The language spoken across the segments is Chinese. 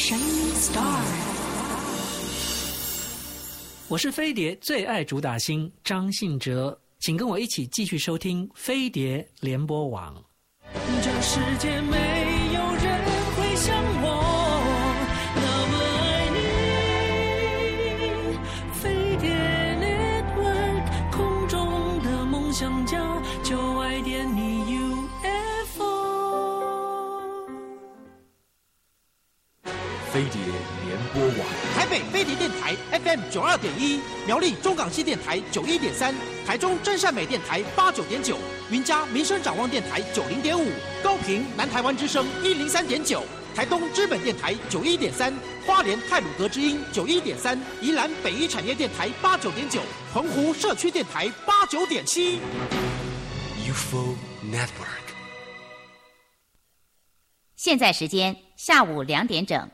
Shining Star。 我是飞碟最爱主打星张信哲，请跟我一起继续收听飞碟联播网。 这世界没有人会像我那么爱你，飞碟 Network 空中的梦想家，就爱点你 UFO。 飞碟联播网， 台北飞碟电台 FM 92.1，苗栗中港系电台91.3，台中真善美电台89.9，云嘉民生展望电台90.5，高屏南台湾之声103.9，台东知本电台91.3，花莲太鲁阁之音91.3，宜兰北一产业电台89.9，澎湖社区电台89.7。 UFO Network。 现在时间下午2点整。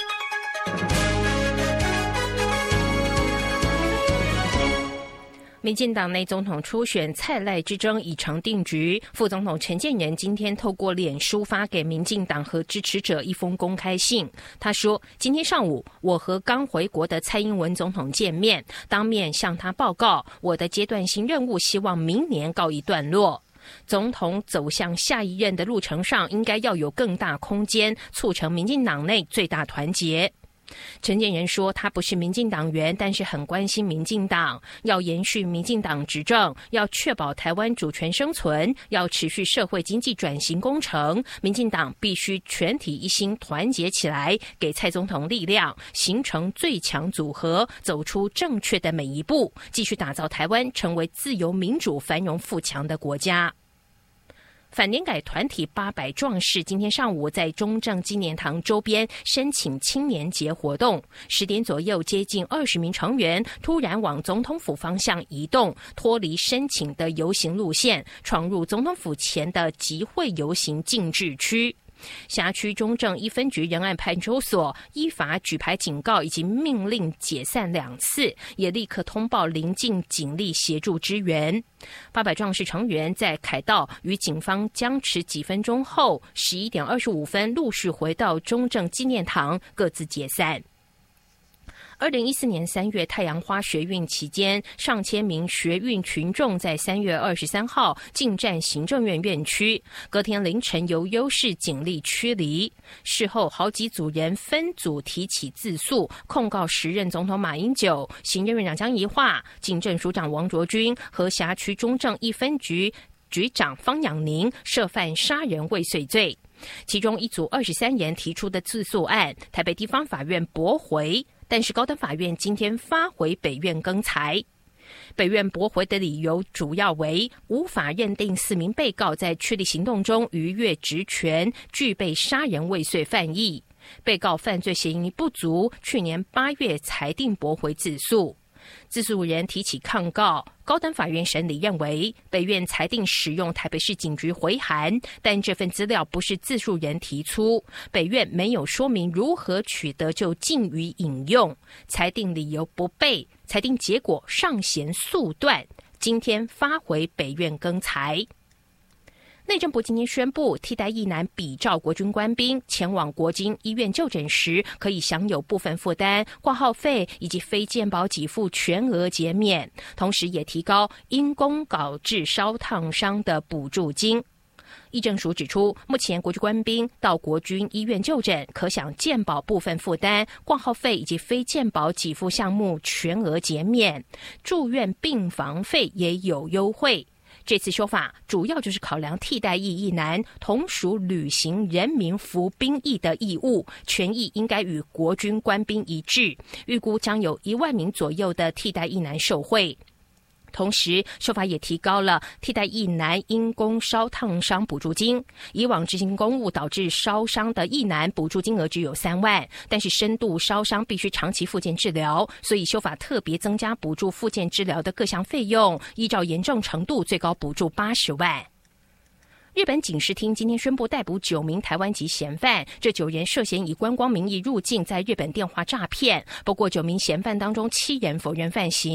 民进党内总统初选蔡赖之争已成定局，副总统陈建仁今天透过脸书发给民进党和支持者一封公开信。他说，今天上午我和刚回国的蔡英文总统见面，当面向他报告我的阶段性任务，希望明年告一段落。总统走向下一任的路程上，应该要有更大空间，促成民进党内最大团结。陈建仁说，他不是民进党员，但是很关心民进党，要延续民进党执政，要确保台湾主权生存，要持续社会经济转型工程，民进党必须全体一心团结起来，给蔡总统力量，形成最强组合，走出正确的每一步，继续打造台湾成为自由民主繁荣富强的国家。反年改团体800壮士今天上午在中正纪念堂周边申请青年节活动，10点左右，接近20名成员突然往总统府方向移动，脱离申请的游行路线，闯入总统府前的集会游行禁制区。辖区中正1分局仁爱派出所依法举牌警告以及命令解散2次，也立刻通报邻近警力协助支援。800壮士成员在凯道与警方僵持几分钟后，11点25分陆续回到中正纪念堂，各自解散。2014年3月太阳花学运期间，上千名学运群众在3月23号进占行政院院区，隔天凌晨由优势警力驱离。事后好几组人分组提起自诉，控告时任总统马英九、行政院长江宜樺、警政署长王卓钧和辖区中正1分局局长方养宁涉犯杀人未遂罪。其中一组23人提出的自诉案，台北地方法院驳回，但是高等法院今天发回北院更裁。北院驳回的理由主要为无法认定4名被告在确立行动中逾越职权，具备杀人未遂犯意，被告犯罪嫌疑不足，去年8月裁定驳回自诉。自诉人提起抗告，高等法院审理认为，北院裁定使用台北市警局回函，但这份资料不是自诉人提出，北院没有说明如何取得就禁于引用，裁定理由不备，裁定结果尚嫌诉断，今天发回北院更裁。内政部今天宣布，替代役男比照国军官兵前往国军医院就诊时，可以享有部分负担、挂号费以及非健保给付全额减免，同时也提高因公导致烧烫伤的补助金。医政署指出，目前国军官兵到国军医院就诊，可享健保部分负担、挂号费以及非健保给付项目全额减免，住院病房费也有优惠。这次修法主要就是考量替代役役男同属履行人民服兵役的义务，权益应该与国军官兵一致，预估将有1万名左右的替代役男受惠。同时，修法也提高了替代役男因工烧烫伤补助金。以往执行公务导致烧伤的役男补助金额只有3万，但是深度烧伤必须长期复健治疗，所以修法特别增加补助复健治疗的各项费用，依照严重程度最高补助80万。日本警视厅今天宣布逮捕9名台湾籍嫌犯，这9人涉嫌以观光名义入境，在日本电话诈骗。不过9名嫌犯当中7人否认犯行。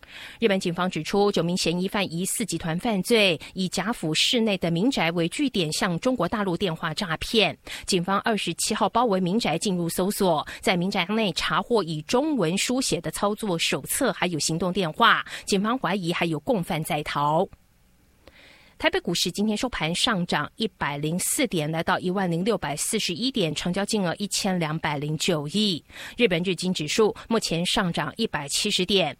日本警方指出，9名嫌疑犯疑似集团犯罪，以甲府市内的民宅为据点向中国大陆电话诈骗。警方27号包围民宅进入搜索，在民宅内查获以中文书写的操作手册，还有行动电话。警方怀疑还有共犯在逃。台北股市今天收盘上涨104点，来到10641点，成交金额1209亿。日本日经指数目前上涨170点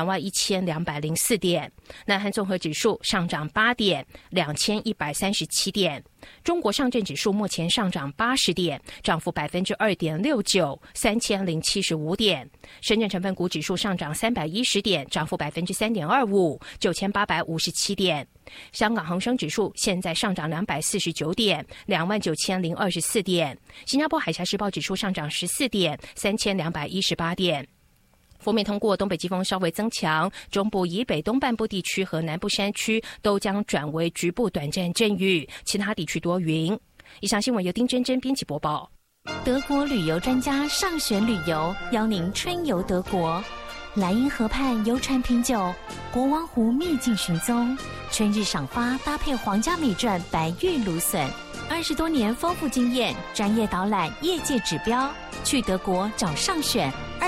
，21204点。南韩综合指数上涨8点，2137点。中国上证指数目前上涨80点，涨幅2.69%， 3075点。深圳成分股指数上涨310点，涨幅3.25%， 9857点。香港恒生指数现在上涨249点，29024点。新加坡海峡时报指数上涨14点，3218点。锋面通过东北季风稍微增强，中部以北东半部地区和南部山区都将转为局部短暂阵雨，其他地区多云。以上新闻由丁真真编辑播报。 德国旅游专家上选旅游，邀您春游德国。莱茵河畔游船品酒，国王湖秘境寻踪，春日赏花搭配皇家美馔白玉芦笋，20多年丰富经验，专业导览业界指标，去德国找上选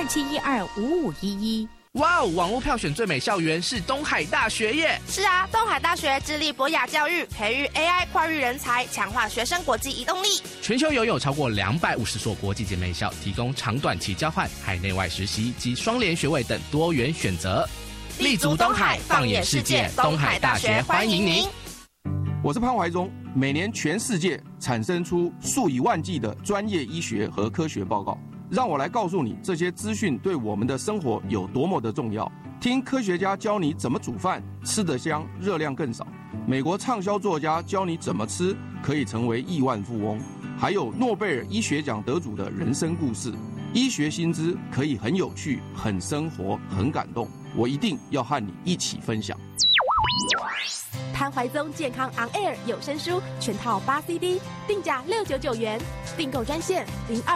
27125511。 哇哦！网络票选最美校园是东海大学耶！ 是啊，东海大学致力博雅教育，培育 AI 跨域人才，强化学生国际移动力。 全球拥有超过250所国际姐妹校，提供长短期交换、海内外实习及双联学位等多元选择。立足东海，放眼世界，东海大学欢迎您。 我是潘怀忠。每年全世界产生出数以万计的专业医学和科学报告。让我来告诉你，这些资讯对我们的生活有多么的重要。听科学家教你怎么煮饭，吃得香，热量更少。美国畅销作家教你怎么吃可以成为亿万富翁。还有诺贝尔医学奖得主的人生故事。医学新知可以很有趣、很生活、很感动。我一定要和你一起分享。 潘怀宗健康 On Air 有声书全套8 CD， 定价699元，订购专线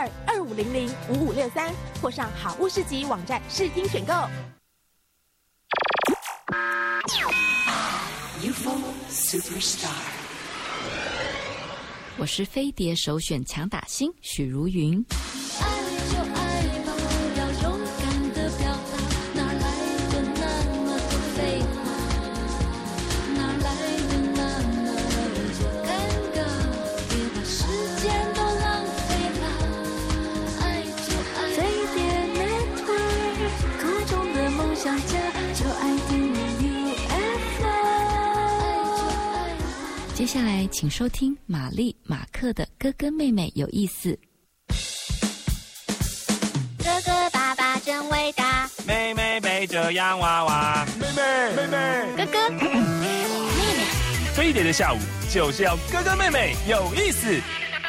0225005563，或上好物市集网站试听选购。 UFO Superstar， 我是飞碟首选强打星许茹芸。接下来请收听玛丽马克的哥哥妹妹有意思。 哥哥爸爸真伟大， 妹妹背着洋娃娃，妹妹哥哥妹妹。 飞碟的下午就是要哥哥妹妹有意思。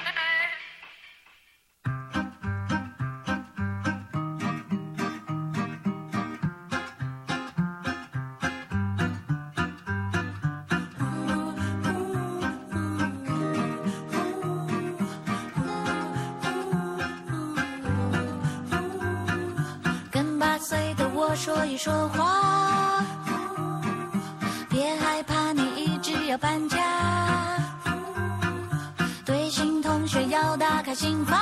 说一说话，别害怕，你一直要搬家。对新同学要打开心房，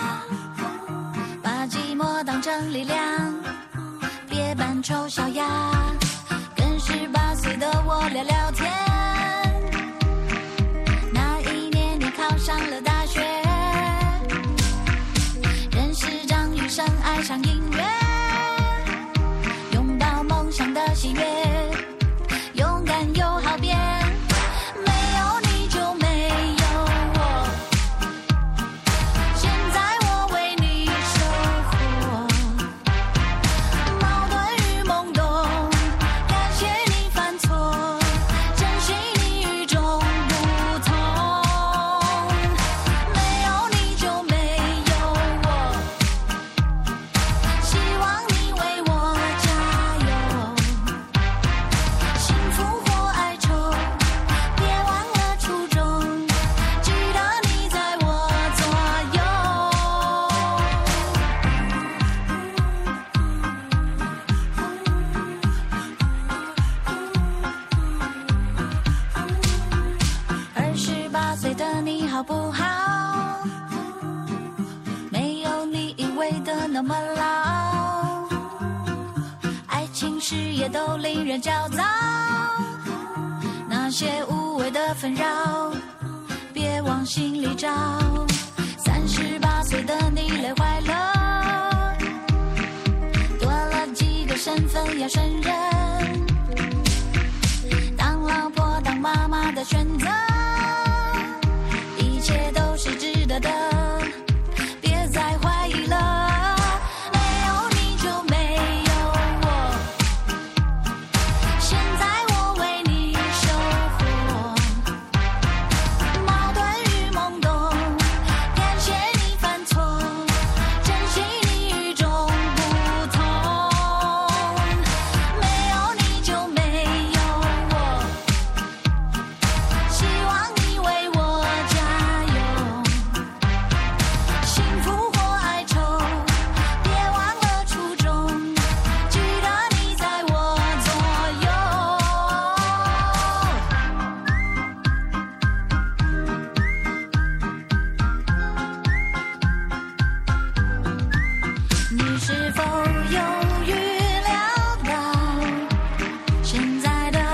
把寂寞当成力量，别扮丑小鸭，跟18岁的我聊聊天。那一年你考上了大学，认识张雨生，爱上音乐。想的喜悦，勇敢又好变，没有你就没有我。现在我为你收获矛盾与懵懂，感谢你犯错，珍惜你与众不同。没有你就没有我， 谓的那么老，爱情事业都令人焦躁，那些无谓的纷扰别往心里找。38岁的你累坏了，多了几个身份要胜任，当老婆当妈妈的选择，一切都是值得的，别再怀疑了。没有你就没有我，现在我为你收获矛盾与懵懂，感谢你犯错，珍惜你与众不同。没有你就没有我，希望你为我加油，幸福或哀愁别忘了初衷，记得你在我左右。你是否有预料到现在的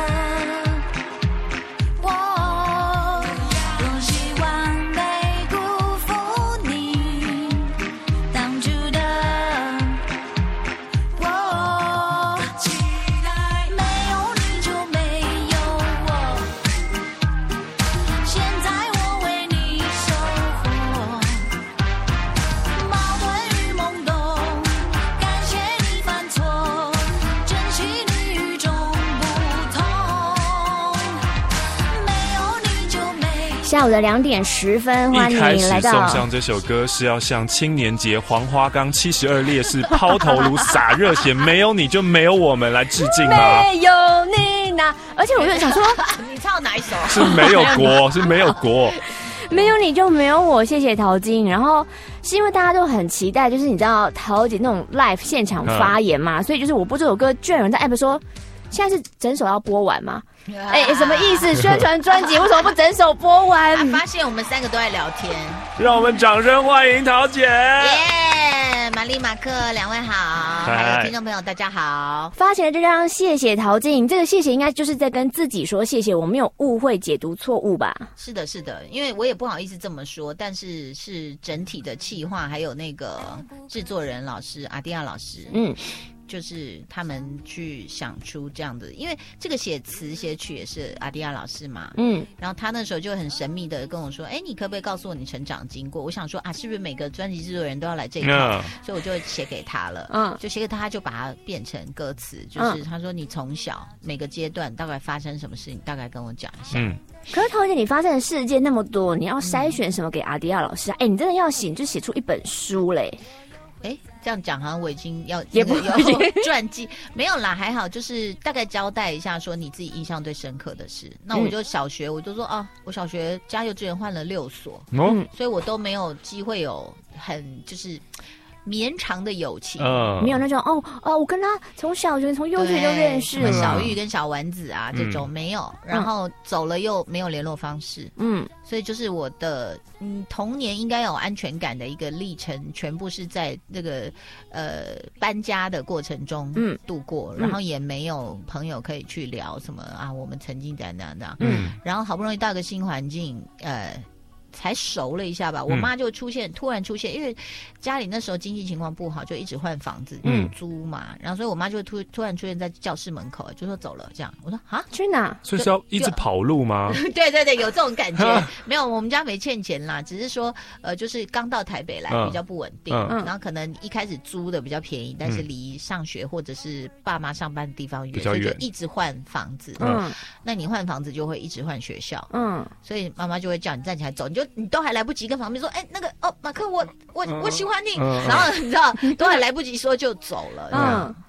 我，多希望没辜负你当初的我。没有你就没有我，现在我为你收获矛盾与懵懂，感谢你犯错，珍惜你与众不同。没有你就没有。 下午的2点10分，欢迎一开始来到送上这首歌是要向青年节黄花岗72烈士抛头颅洒热血，没有你就没有我们来致敬吗？ 没有你那，而且我就想说， 你唱哪一首？ 是没有国，是没有国。 没有你就没有我，谢谢陶晶。然后是因为大家都很期待，就是你知道陶姐那种 live 现场发言嘛，所以就是我播这首歌，居然有人在 app 说，现在是整首要播完吗？什么意思？宣传专辑为什么不整首播完？ 发现我们3个都在聊天。 让我们掌声欢迎陶姐。 耶，玛丽马克2位好， 嗨还有听众朋友大家好。 发起了这张谢谢陶晶，这个谢谢应该就是在跟自己说谢谢，我没有误会解读错误吧？ 是的，是的，因为我也不好意思这么说，但是是整体的企划还有那个制作人老师阿迪亚老师，就是他们去想出这样的，因为这个写词写曲也是阿迪亚老师嘛，然后他那时候就很神秘的跟我说，哎，你可不可以告诉我你成长经过？我想说啊，是不是每个专辑制作人都要来这一套？所以我就写给他了，就写给他，他就把它变成歌词，就是他说你从小每个阶段大概发生什么事情，大概跟我讲一下。 可是陶姐，你发生的事件那么多，你要筛选什么给阿迪亚老师啊？你真的要写，你就写出一本书嘞。 这样讲好像我已经要也不有传记，没有啦，还好，就是大概交代一下说你自己印象最深刻的事。那我就小学，我就说我小学加幼稚园换了6所，所以我都没有机会有很就是绵长的友情， 没有那种我跟他从小学从幼稚园就认识了， 小玉跟小丸子啊这种没有，然后走了又没有联络方式，所以就是我的童年应该有安全感的一个历程，全部是在这个搬家的过程中度过，然后也没有朋友可以去聊什么我们曾经怎样怎样，然后好不容易到个新环境，才熟了一下吧，我妈就突然出现，因为家里那时候经济情况不好，就一直换房子，租嘛，然后所以我妈就突然出现在教室门口，就说走了这样。我说去哪？ 所以是要一直跑路吗？ 对对对，有这种感觉。没有，我们家没欠钱啦，只是说就是刚到台北来比较不稳定，然后可能一开始租的比较便宜，但是离上学或者是爸妈上班的地方远，所以就一直换房子。那你换房子就会一直换学校，所以妈妈就会叫你站起来走，你都还来不及跟旁边说，那个马克我喜欢你，然后你知道都还来不及说就走了，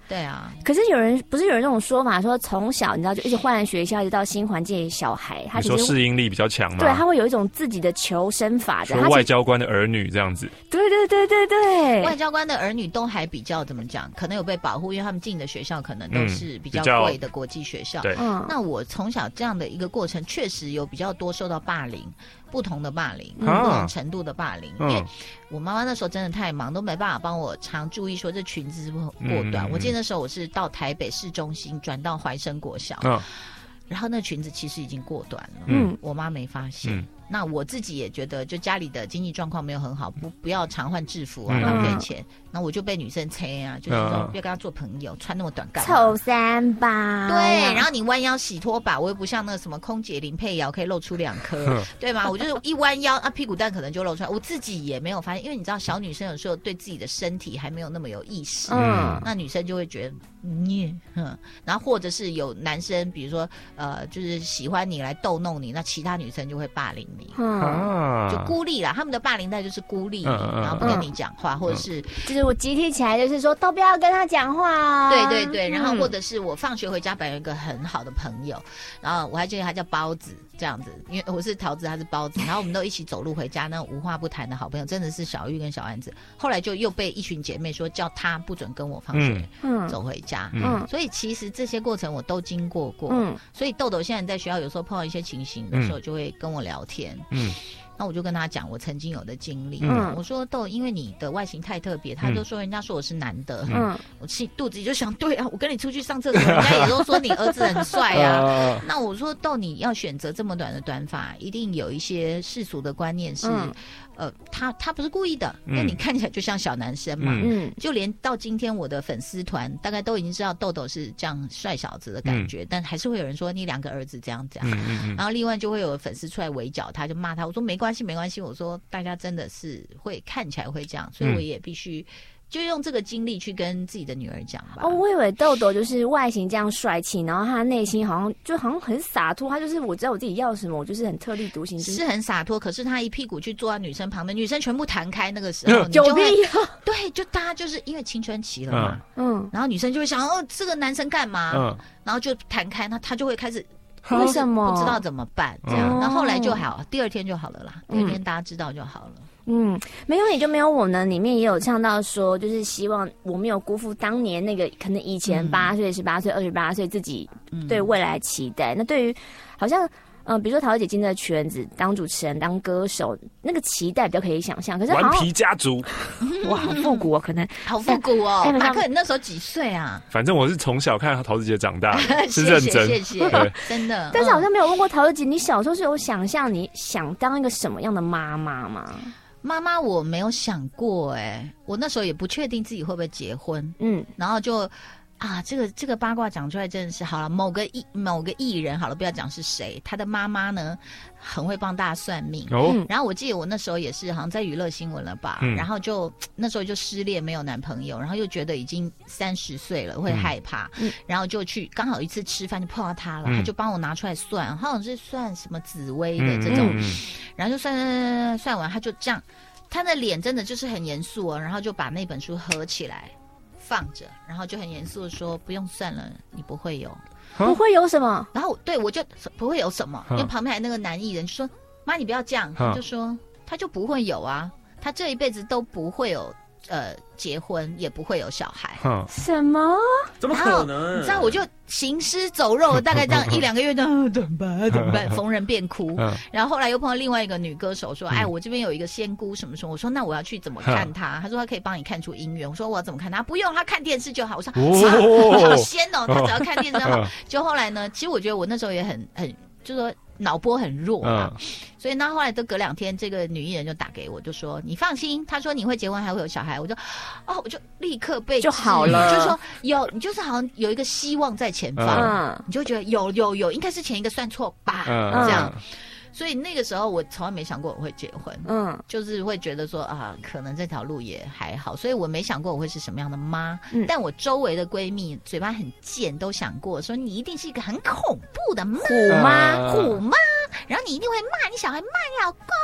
对啊。 可是不是有人那种说法，说从小你知道就一直换学校，一直到新环境，小孩他你说适应力比较强吗？ 对，他会有一种自己的求生法的。 说外交官的儿女这样子。 对。 外交官的儿女都还比较怎么讲，可能有被保护，因为他们进的学校可能都是比较贵的国际学校。 对， 那我从小这样的一个过程，确实有比较多受到霸凌。不同的霸凌，不同程度的霸凌，因为我妈妈那时候真的太忙，都没办法帮我常注意说这裙子是不是过短。我记得那时候我是到台北市中心转到怀生国小，然后那裙子其实已经过短了，我妈没发现。那我自己也觉得，就家里的经济状况没有很好，不要常换制服啊，浪费钱。那我就被女生催啊，就是说不要跟她做朋友，穿那么短干嘛？ 臭三八。 对，然后你弯腰洗拖把，我又不像那个什么空姐林佩瑶可以露出2颗，对吗？我就是一弯腰啊，屁股蛋可能就露出来。我自己也没有发现，因为你知道小女生有时候对自己的身体还没有那么有意识，那女生就会觉得然后或者是有男生，比如说就是喜欢你来逗弄你，那其他女生就会霸凌你。就孤立啦，他们的霸凌带就是孤立你，然后不跟你讲话，或者是就是我集体起来，就是说都不要跟他讲话哦。 对，然后或者是我放学回家，本来有一个很好的朋友，然后我还记得他叫包子这样子，因为我是桃子，他是包子，然后我们都一起走路回家，那无话不谈的好朋友，真的是小玉跟小安子。后来就又被一群姐妹说叫他不准跟我放学走回家，所以其实这些过程我都经过过，所以豆豆现在在学校有时候碰到一些情形的时候，就会跟我聊天。那我就跟他讲我曾经有的经历，我说豆，因为你的外形太特别，他就说人家说我是男的，我肚子里就想，对啊，我跟你出去上厕所，人家也都说你儿子很帅啊。那我说豆，你要选择这么短的短发，一定有一些世俗的观念是，他不是故意的，因为你看起来就像小男生嘛，就连到今天我的粉丝团大概都已经知道豆豆是这样帅小子的感觉，但还是会有人说你2个儿子这样讲，然后另外就会有粉丝出来围剿他，就骂他，我说没关系，我说大家真的是会看起来会这样，所以我也必须就用这个经历去跟自己的女儿讲吧。 我以为豆豆就是外形这样帅气，然后他内心好像很洒脱，他就是我知道我自己要什么，我就是很特立独行， 是很洒脱。可是他一屁股去坐在女生旁边，女生全部弹开，那个时候你就会对，就大家就是因为青春期了嘛，然后女生就会想这个男生干嘛，然后就弹开，那他就会开始。 为什么不知道怎么办？这样，然后后来就好，第2天就好了啦。第2天大家知道就好了。 没有你就没有我呢。里面也有唱到说，就是希望我没有辜负当年那个可能以前8岁、18岁、28岁自己对未来期待。那对于好像比如说桃姐进的圈子，当主持人、当歌手，那个期待比较可以想象。可是顽皮家族， 哇，好复古哦，可能好复古哦。马克，你那时候几岁啊？ 反正我是从小看桃子姐长大的，是认真， 谢谢，真的。 但是好像没有问过桃姐，你小时候是有想象你想当一个什么样的妈妈吗？ 妈妈我没有想过我那时候也不确定自己会不会结婚，然后就。这个八卦讲出来真的是好了，某个艺人好了，不要讲是谁，他的妈妈呢很会帮大家算命。然后我记得我那时候也是好像在娱乐新闻了吧，然后就那时候就失恋，没有男朋友，然后又觉得已经30岁了，会害怕，然后就去刚好一次吃饭就碰到他了，他就帮我拿出来算，好像是算什么紫薇的这种，然后就算完，他就这样，他的脸真的就是很严肃然后就把那本书合起来。放着，然后就很严肃的说：“不用算了，你不会有， 不会有什么。” 然后对我就不会有什么，因为旁边还那个男艺人就说：“妈，你不要这样。”他就说：“他就不会有啊，他这一辈子都不会有结婚，也不会有小孩。” 什么？ 怎么可能？ 你知道，我就行尸走肉，大概这样1-2个月的，怎么办？逢人便哭。然后后来又碰到另外一个女歌手说：“哎，我这边有一个仙姑什么什么。”我说：“那我要去怎么看她？”她说：“她可以帮你看出姻缘。”我说：“我要怎么看她？”不用，她看电视就好。我说：“好仙哦，她只要看电视就好。”就后来呢，其实我觉得我那时候也很，就是说。脑波很弱嘛，所以那后来都隔2天，这个女艺人就打给我，就说你放心，她说你会结婚还会有小孩，我就立刻被就好了， 就说你就是好像有一个希望在前方，你就觉得有，应该是前一个算错吧，这样。所以那个时候我从来没想过我会结婚，就是会觉得说可能这条路也还好，所以我没想过我会是什么样的妈。但我周围的闺蜜嘴巴很贱，都想过说你一定是一个很恐怖的妈，虎妈，然后你一定会骂你小孩骂你老公，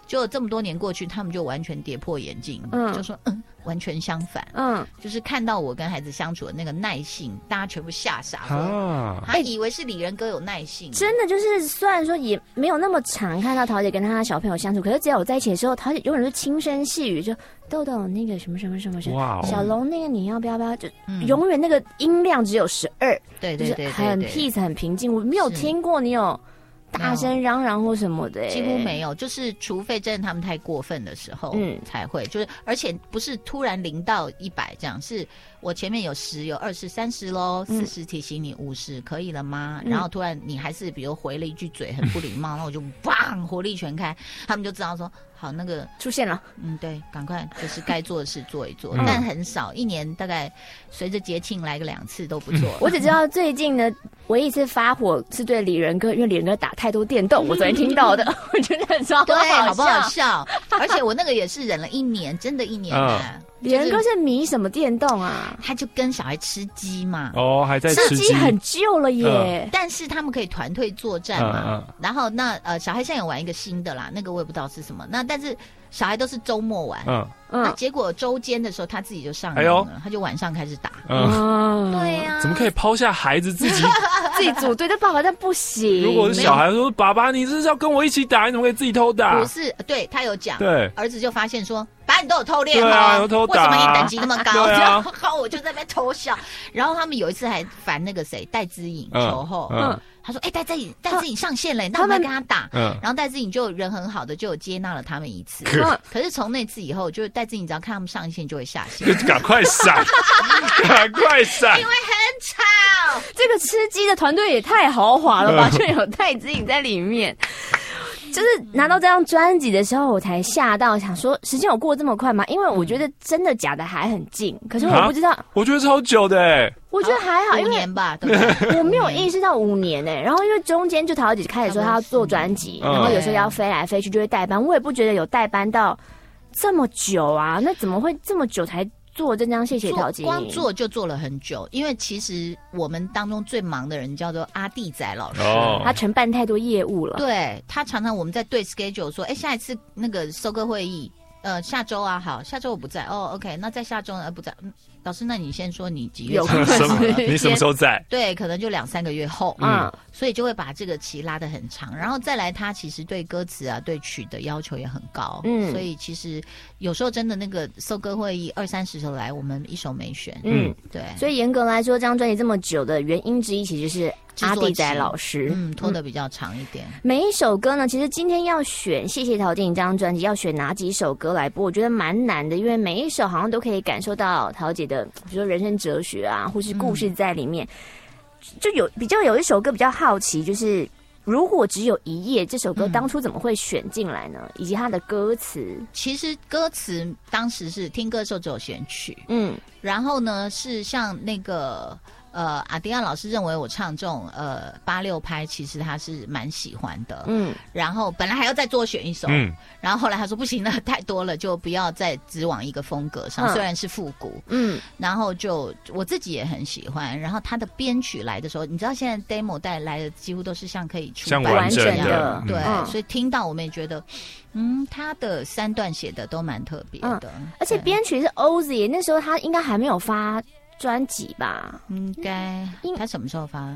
就这么多年过去，他们就完全跌破眼镜，就说完全相反，就是看到我跟孩子相处的那个耐性，大家全部吓傻了，他以为是李仁哥有耐性， 真的就是虽然说也没有那么常看到陶姐跟她小朋友相处，可是只要我在一起的时候，陶姐永远是轻声细语，就豆豆那个什么什么什么什么，小龙那个你要不要就永远那个音量只有12， 对对对， 很 peace 很平静，我没有听过你有大声嚷嚷或什么的， 几乎没有，就是除非真的他们太过分的时候，才会，就是而且不是突然0到100这样，是我前面有10有20 30咯，40提醒你50可以了吗？然后突然你还是比如回了一句嘴很不礼貌，那我就砰火力全开，他们就知道说好那个出现了， 对，赶快就是该做的事做一做，但很少，一年大概随着节庆来个2次都不错。 我只知道最近呢，唯一一次发火是对李仁哥，因为李仁哥打太多电动，我昨天听到的，我觉得很超对，好不好笑？而且我那个也是忍了1年，真的1年啊。 李仁哥是迷什么电动啊？ 他就跟小孩吃鸡嘛。 还在吃鸡， 很旧了耶。 但是他们可以团队作战嘛。然后那小孩现在有玩一个新的啦，那个我也不知道是什么。那但是小孩都是周末玩，那结果周间的时候他自己就上瘾了，他就晚上开始打。对呀， 怎么可以抛下孩子自己组队？但爸爸但不行。 如果是小孩说：“爸爸，你是要跟我一起打，你怎么可以自己偷打？” 不是，对他有讲， 对儿子就发现说。反正你都有偷练有偷打， 为什么你等级那么高？然后我就在那边偷笑。然后他们有一次还烦那个谁戴资颖球后，他说：“戴资颖上线了，那我们跟他打。”然后戴资颖就人很好的，就有接纳了他们一次。可是从那次以后，就是戴资颖只要看他们上线就会下线， 赶快闪，赶快闪， 因为很吵。 这个吃鸡的团队也太豪华了吧？就有戴资颖在里面。就是拿到这张专辑的时候，我才吓到，想说时间有过这么快吗？因为我觉得真的假的还很近，可是我不知道。 我觉得超久的我觉得还好，因为 5年吧，对不对？ 我没有意识到5年然后因为中间就陶姐开始说她要做专辑，然后有时候要飞来飞去就会代班，我也不觉得有代班到这么久啊，那怎么会这么久才？做这张谢谢陶晶莹， 光做就做了很久，因为其实我们当中最忙的人叫做阿弟仔老师， 他承办太多业务了。 对，他常常我们在对 schedule 说，下一次那个收割会议，下周啊，好，下周我不在，OK， 那在下周呢不在，老师，那你先说你几月？ 你什么时候在？ 对，可能就2、3个月后，所以就会把这个期拉得很长，然后再来，他其实对歌词啊、对曲的要求也很高，所以其实有时候真的那个收歌会议20、30首来，我们一首没选，对， 所以严格来说，这张专辑这么久的原因之一，其实是阿弟仔老师， 拖得比较长一点。 每一首歌呢，其实今天要选谢谢陶晶莹这张专辑，要选哪几首歌来播，我觉得蛮难的，因为每一首好像都可以感受到陶姐的，比如说人生哲学啊，或是故事在里面。就比较有一首歌比较好奇，就是如果只有一夜这首歌当初怎么会选进来呢？以及它的歌词， 其实歌词当时是听歌的时候只有选曲，然后呢是像那个阿迪亚老师认为我唱这种86拍，其实他是蛮喜欢的，然后本来还要再多选一首，然后后来他说不行了，太多了，就不要再只往一个风格上，虽然是复古，然后就我自己也很喜欢，然后他的编曲来的时候，你知道现在 demo 带来的几乎都是像可以出版完整的，对，所以听到我们也觉得，他的3段写的都蛮特别的， 而且编曲是 Ozzy， 那时候他应该还没有发专辑吧？ 应该他什么时候发？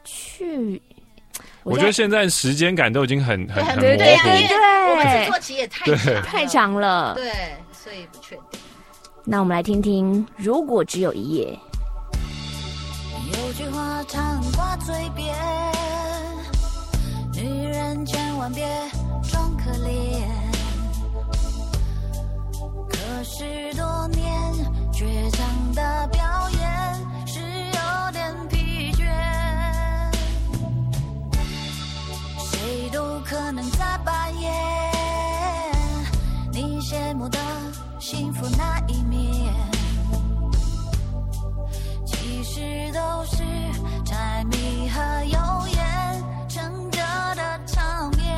我觉得现在时间感都已经很模糊， 我们制作期也太长了， 对，所以不确定。 那我们来听听，如果只有一夜。 有句话常挂嘴边，女人千万别装可怜。可是多年倔强的表演是有点疲倦，谁都可能在半夜你羡慕的幸福那一面，其实都是柴米和油盐撑着的场面。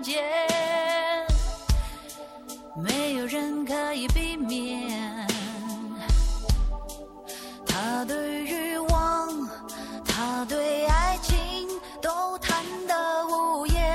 界，没有人可以避免。他对欲望，他对爱情都谈得无言。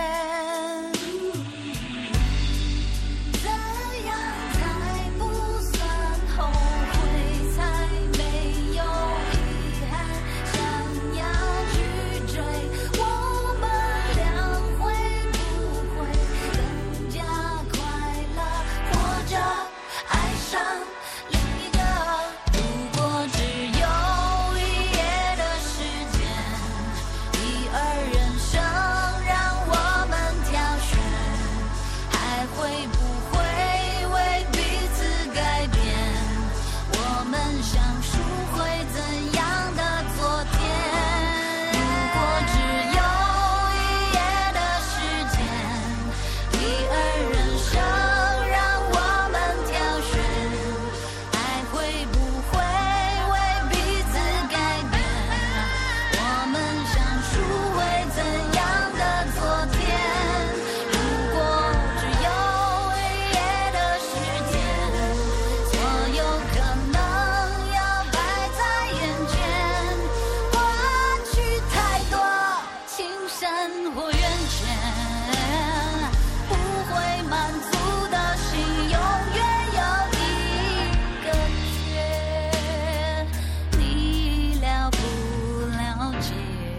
怎样才不算后悔，才没有遗憾？想要去追，我们俩会不会更加快乐？或者爱上另一个？如果只有一夜的时间，一二人生让我们挑选，还会不会为彼此改变？我们想赎回怎样的昨天？如果只有一夜的时间，一二人生让我们挑选，还会不会为彼此改变？我们想赎回怎样的昨天？如果只有一夜的时间，所有可能要摆在眼前。过去太多情深或缘浅，不会满足的心永远有一个结，你了不了解？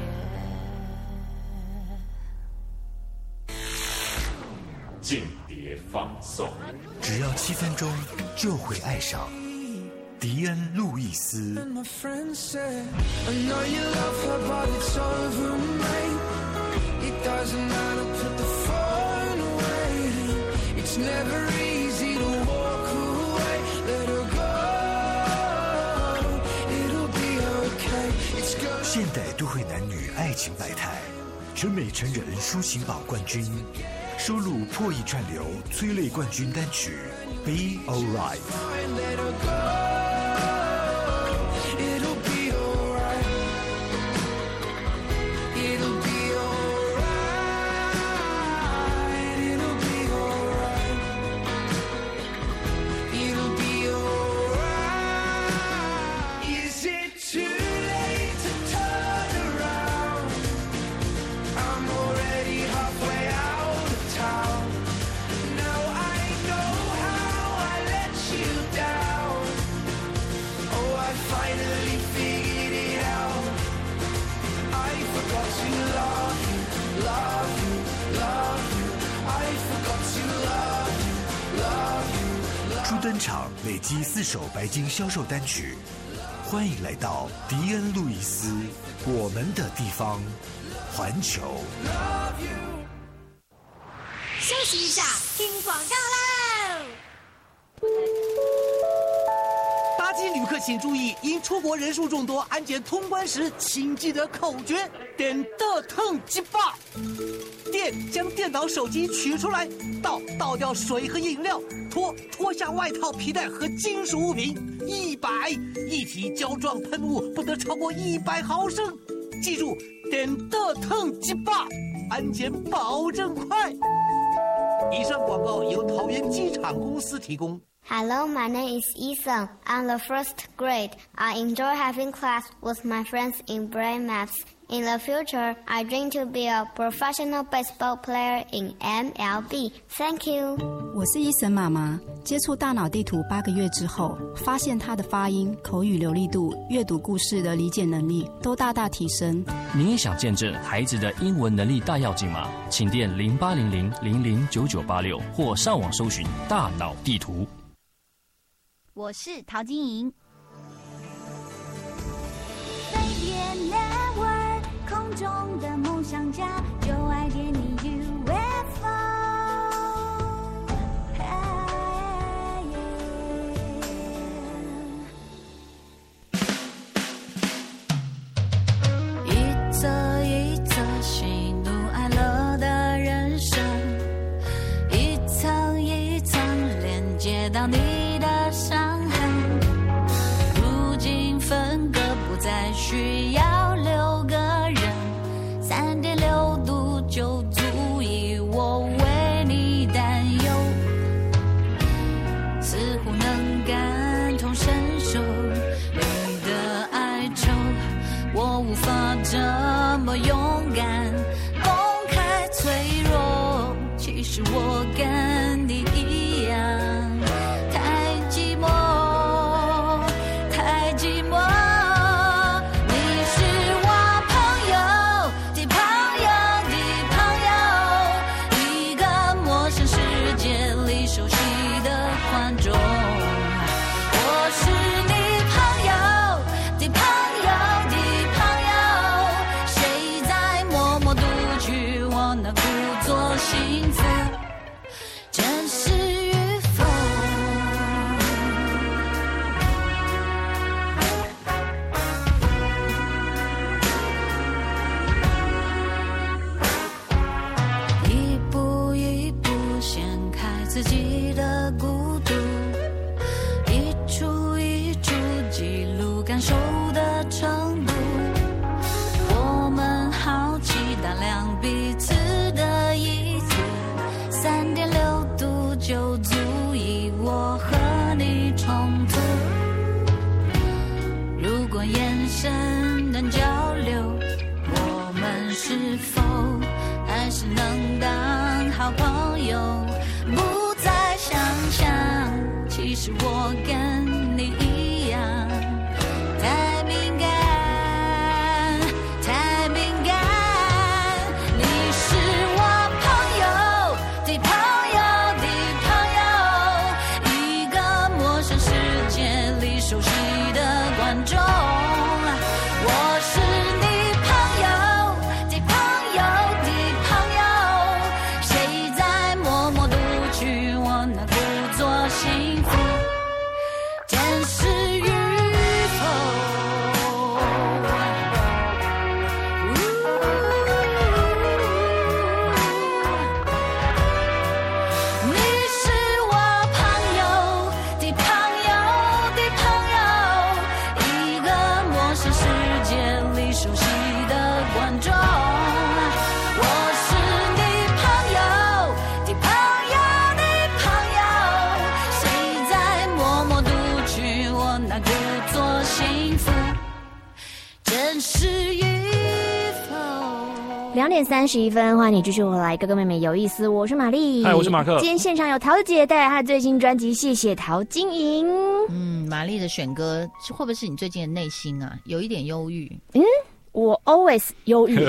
间谍放送， 只要7分钟就会爱上迪恩·路易斯。 My friend said, I know you love her, but it's over, mate. It doesn't matter, put the phone away. It's never easy to walk away. Let her go, it'll be okay. It's gonna 现代都会男女爱情百态，全美成人抒情榜冠军，收录破亿串流催泪冠军单曲《Be Alright》。 fine, let her go. It'll be alright. It'll be alright. It'll be alright. It'll be alright. Is it too late to turn around? I'm already halfway out of town. Now I know how I let you down. Oh, I finally figured it out. I forgot to love you, love you, love you. I forgot to love you, love you. 初登场累积4首白金销售单曲，欢迎来到迪恩·路易斯，我们的地方，环球。 休息一下，听广告喽！ 搭机旅客请注意，因出国人数众多，安检通关时请记得口诀：点的腾击吧。电将电脑、手机取出来，倒掉水和饮料，脱下外套、皮带和金属物品。100，一体胶状喷雾不得超过100毫升。记住，点的腾击吧，安检保证快。以上广告由桃园机场公司提供。 Hello, my name is Ethan. I'm the first grade. I enjoy having class with my friends in brain maths. In the future, I dream to be a professional baseball player in MLB. Thank you. 我是伊森妈妈。接触大脑地图8个月之后，发现她的发音、口语流利度、阅读故事的理解能力都大大提升。 你也想见证孩子的英文能力大跃进吗？请电0800009986或上网搜寻大脑地图。 我是陶晶莹。 飞碟 Network 空中的梦想家，就爱点你 UFO。一则一则喜怒哀乐的人生，一层一层连接到你的伤痕。如今分割不再需要6个人，3.6度就足以我为我跟你一样，太寂寞，太寂寞。你是我朋友的朋友的朋友，一个陌生世界里熟悉的观众。我是你朋友的朋友的朋友，谁在默默读取我那故作幸福？真实与否？一步一步掀开自己的孤独，一处一处记录感受的程度。我们好奇打量彼此的意图，3.6度就足以我和你冲突。如果眼神能交流，我们是否还是能当好朋友？不再想象，其实我跟你一样，太敏感，太敏感。你是我朋友的朋友的朋友，一个陌生世界里熟悉的观众。我是你朋友的朋友的朋友，谁在默默读取我那故作幸福？真实与否？你是我朋友的朋友的朋友，一个陌生世界里熟悉的观众。我是你朋友的朋友的朋友，谁在默默读取我那故作幸福？真实与否 2:31，欢迎你继续回来，哥哥妹妹有意思，我是玛丽， 嗨，我是马克。 今天现场有桃子姐带来她的最新专辑《谢谢陶晶莹》。 玛丽的选歌会不会是你最近的内心啊？有一点忧郁。 我 always 忧郁。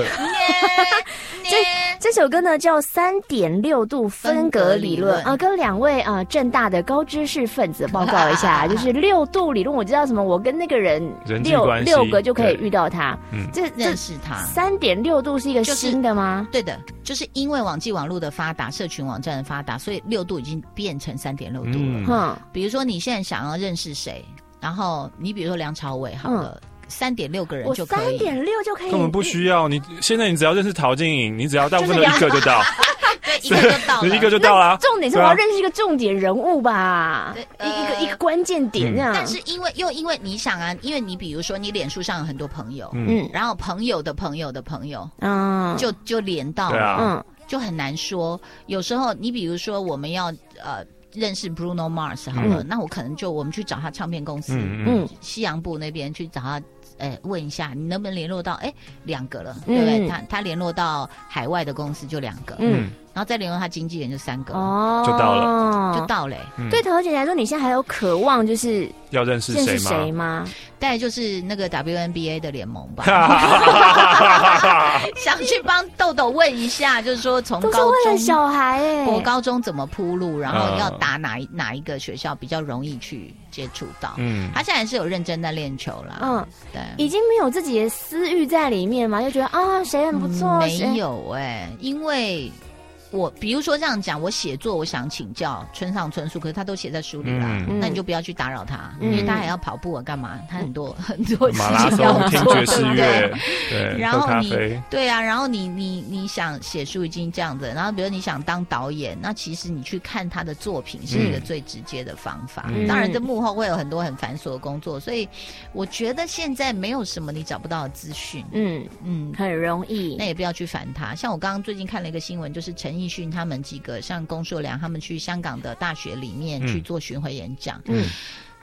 这首歌呢叫3.6度分隔理论啊，跟2位政大的高知识分子报告一下，就是6度理论。我知道什么，我跟那个人6个就可以遇到他， 这认识他。 3.6度是一个新的吗？ 对的，就是因为网际网络的发达，社群网站的发达，所以6度已经变成3.6度了。比如说你现在想要认识谁，然后你比如说梁朝伟好了。3.6个人就可以 ，3.6就可以， 根本不需要。你现在你只要认识陶晶莹，你只要大部分都一个就到， 对，一个就到了， 一个就到了。 重点是我要认识一个重点人物吧，一个关键点这样。 但是因为你想啊，因为你比如说你脸书上有很多朋友，然后朋友的朋友的朋友，就连到了，就很难说。有时候你比如说我们要认识 Bruno Mars 好了，那我可能我们去找他唱片公司，西洋部那边去找他。问一下你能不能联络到2个了，对不对？他联络到海外的公司就2个，然后再联络他经纪人就3个， 就到了， 对陶姐来说，你现在还有渴望就是要认识谁吗？ 大概就是那个 WNBA 的联盟吧，想去帮豆豆问一下，就是说从高中小孩国高中怎么铺路，然后要打哪一个学校比较容易去接触到。他现在是有认真在练球啦，对， 已经没有自己的私欲在里面嘛，就觉得谁很不错， 没有因为。我比如说这样讲，我写作我想请教村上春树，可是他都写在书里啦，那你就不要去打扰他，因为他还要跑步啊干嘛，他很多马拉松、听爵士乐，对， 然后然后你想写书已经这样子，然后比如你想当导演，那其实你去看他的作品是一个最直接的方法。当然，这幕后会有很多很繁琐的工作，所以我觉得现在没有什么你找不到的资讯， 很容易， 那也不要去烦他。像我刚刚最近看了一个新闻，就是陈奕迅他们几个像龚硕良他们去香港的大学里面去做巡回演讲，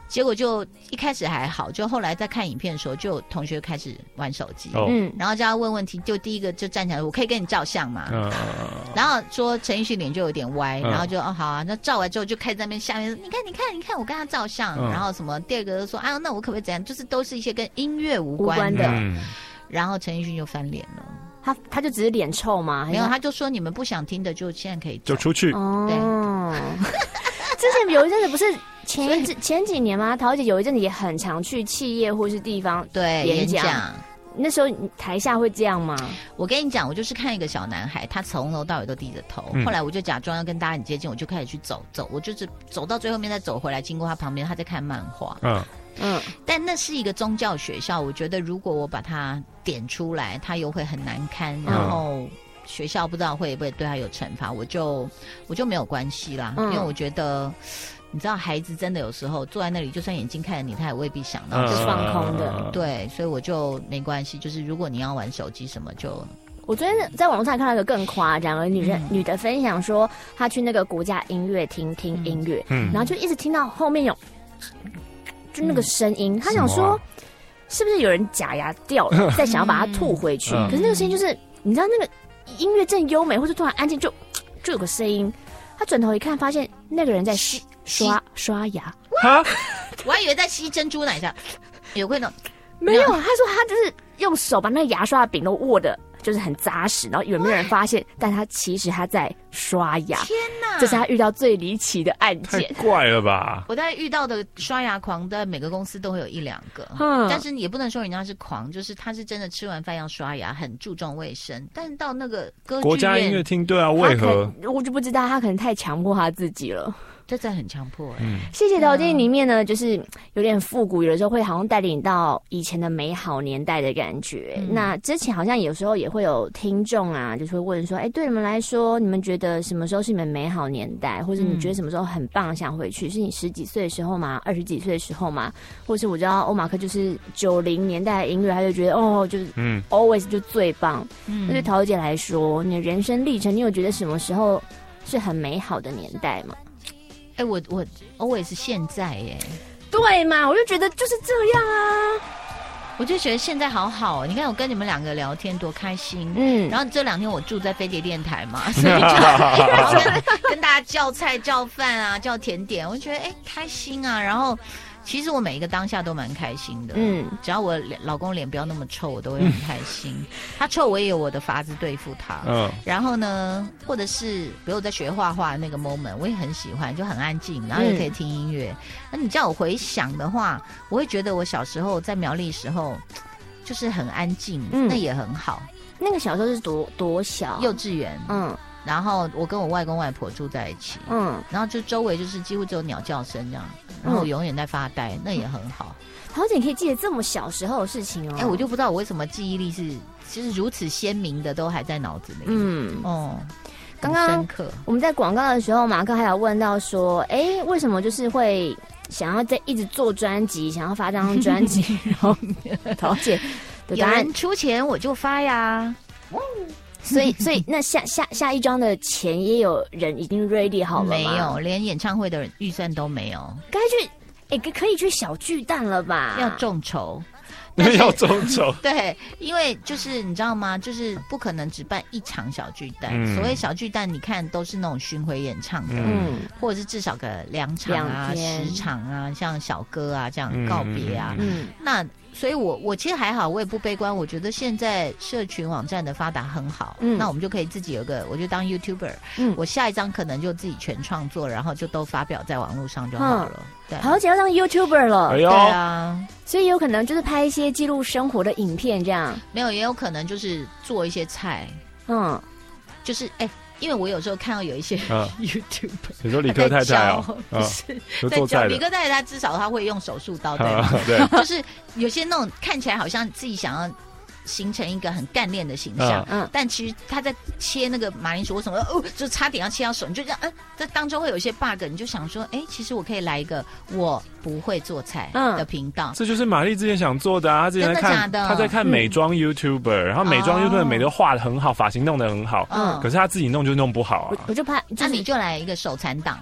结果就一开始还好，就后来在看影片的时候，就同学开始玩手机，然后叫他问问题，就第一个就站起来，我可以跟你照相吗？然后说陈奕迅脸就有点歪，然后就好啊，那照完之后就开始在那边下面，你看，我跟他照相，然后什么第二个就说啊，那我可不可以怎样？就是都是一些跟音乐无关的，然后陈奕迅就翻脸了。 他就只是脸臭吗？ 没有，他就说你们不想听的就现在可以就出去。 哦，之前有一阵子不是前几年吗？桃姐有一阵子也很常去企业或是地方演讲。那时候台下会这样吗？ 我跟你讲，我就是看一个小男孩，他从头到尾都低着头。后来我就假装要跟大家很接近，我就开始去走，我就是走到最后面再走回来，经过他旁边，他在看漫画。但那是一个宗教学校，我觉得如果我把它点出来，他又会很难堪，然后学校不知道会不会对他有惩罚，我就没有关系啦，因为我觉得。你知道孩子真的有时候坐在那里，就算眼睛看着你，他也未必想到， 是放空的。 对，所以我就没关系。就是如果你要玩手机什么，就我昨天在网络上看到一个更夸张的女的分享说，她去那个国家音乐厅听音乐，然后就一直听到后面有就那个声音，她想说是不是有人假牙掉了，再想要把它吐回去？可是那个声音就是你知道那个音乐正优美，或是突然安静，就有个声音。她转头一看，发现那个人在刷牙。 我还以为在吸珍珠奶茶，有会呢？ 没有，他说他就是用手把那个牙刷的柄都握的，就是很扎实，然后有没有人发现？但他其实他在刷牙。 天哪！ 这是他遇到最离奇的案件。 太怪了吧！ 我大概遇到的刷牙狂的每个公司都会有1-2个，但是也不能说人家是狂，就是他是真的吃完饭要刷牙，很注重卫生。但到那个歌剧院、 国家音乐厅，对啊，为何？ 我就不知道，他可能太强迫他自己了。 这真的很强迫谢谢条件里面呢，就是有点复古，有的时候会好像带领到以前的美好年代的感觉。那之前好像有时候也会有听众啊，就是会问说，对你们来说，你们觉得什么时候是你们美好年代，或者你觉得什么时候很棒，想回去？是你10几岁的时候吗？20几岁的时候吗？或是我知道欧马克就是90年代的音乐，他就觉得就是always 就最棒。那对桃姐来说，你的人生历程，你有觉得什么时候是很美好的年代吗？ 我 always 现在耶， 对嘛？我就觉得就是这样啊， 我就觉得现在好好。你看我跟你们2个聊天多开心，然后这2天我住在飞碟电台嘛，所以就跟大家叫菜、叫饭啊、叫甜点，我就觉得开心啊。然后其实我每一个当下都蛮开心的，只要我老公脸不要那么臭，我都会很开心。他臭我也有我的法子对付他。然后呢，或者是比如我在学画画的那个 moment， 我也很喜欢，就很安静，然后也可以听音乐。那你叫我回想的话，我会觉得我小时候在苗栗时候就是很安静，那也很好。 那个小时候是多小？ 幼稚园。然后我跟我外公外婆住在一起，然后就周围就是几乎只有鸟叫声这样，然后我永远在发呆，那也很好。 桃姐，你可以记得这么小时候的事情哦。 我就不知道我为什么记忆力是就是如此鲜明的，都还在脑子里。 刚刚我们在广告的时候，马克还有问到说，为什么就是会想要在一直做专辑，想要发张专辑？然后桃姐的答案， 有人出钱我就发呀。 所以那下一张的钱也有人已经 ready 好了吗？ 没有，连演唱会的预算都没有。 该去可以去小巨蛋了吧？ 要众筹。 要众筹。 对，因为就是你知道吗？就是不可能只办1场小巨蛋。所谓小巨蛋，你看都是那种巡回演唱的，或者是至少个2场啊、10场啊，像小歌啊这样告别啊。那所以我其实还好，我也不悲观。我觉得现在社群网站的发达很好，那我们就可以自己有个，我就当 YouTuber。我下一张可能就自己全创作，然后就都发表在网络上就好了。对， 好姐要当 YouTuber 了。 对啊， 所以有可能就是拍一些记录生活的影片这样。 没有，也有可能就是做一些菜。就是因为我有时候看到有一些 YouTuber， 你说理科太太是在教理科太太，他至少他会用手术刀，对吗？对，就是有些那种看起来好像自己想要形成一个很干练的形象，但其实他在切那个马铃薯，为什么就差点要切到手？你就这样，这当中会有一些 bug， 你就想说，其实我可以来一个我不会做菜的频道。 这就是玛丽之前想做的啊，她之前她在看美妆 YouTuber，然后美妆 YouTuber 美都画得很好，发型弄得很好，可是她自己弄就弄不好啊。 我就怕， 那你就来一个手残党。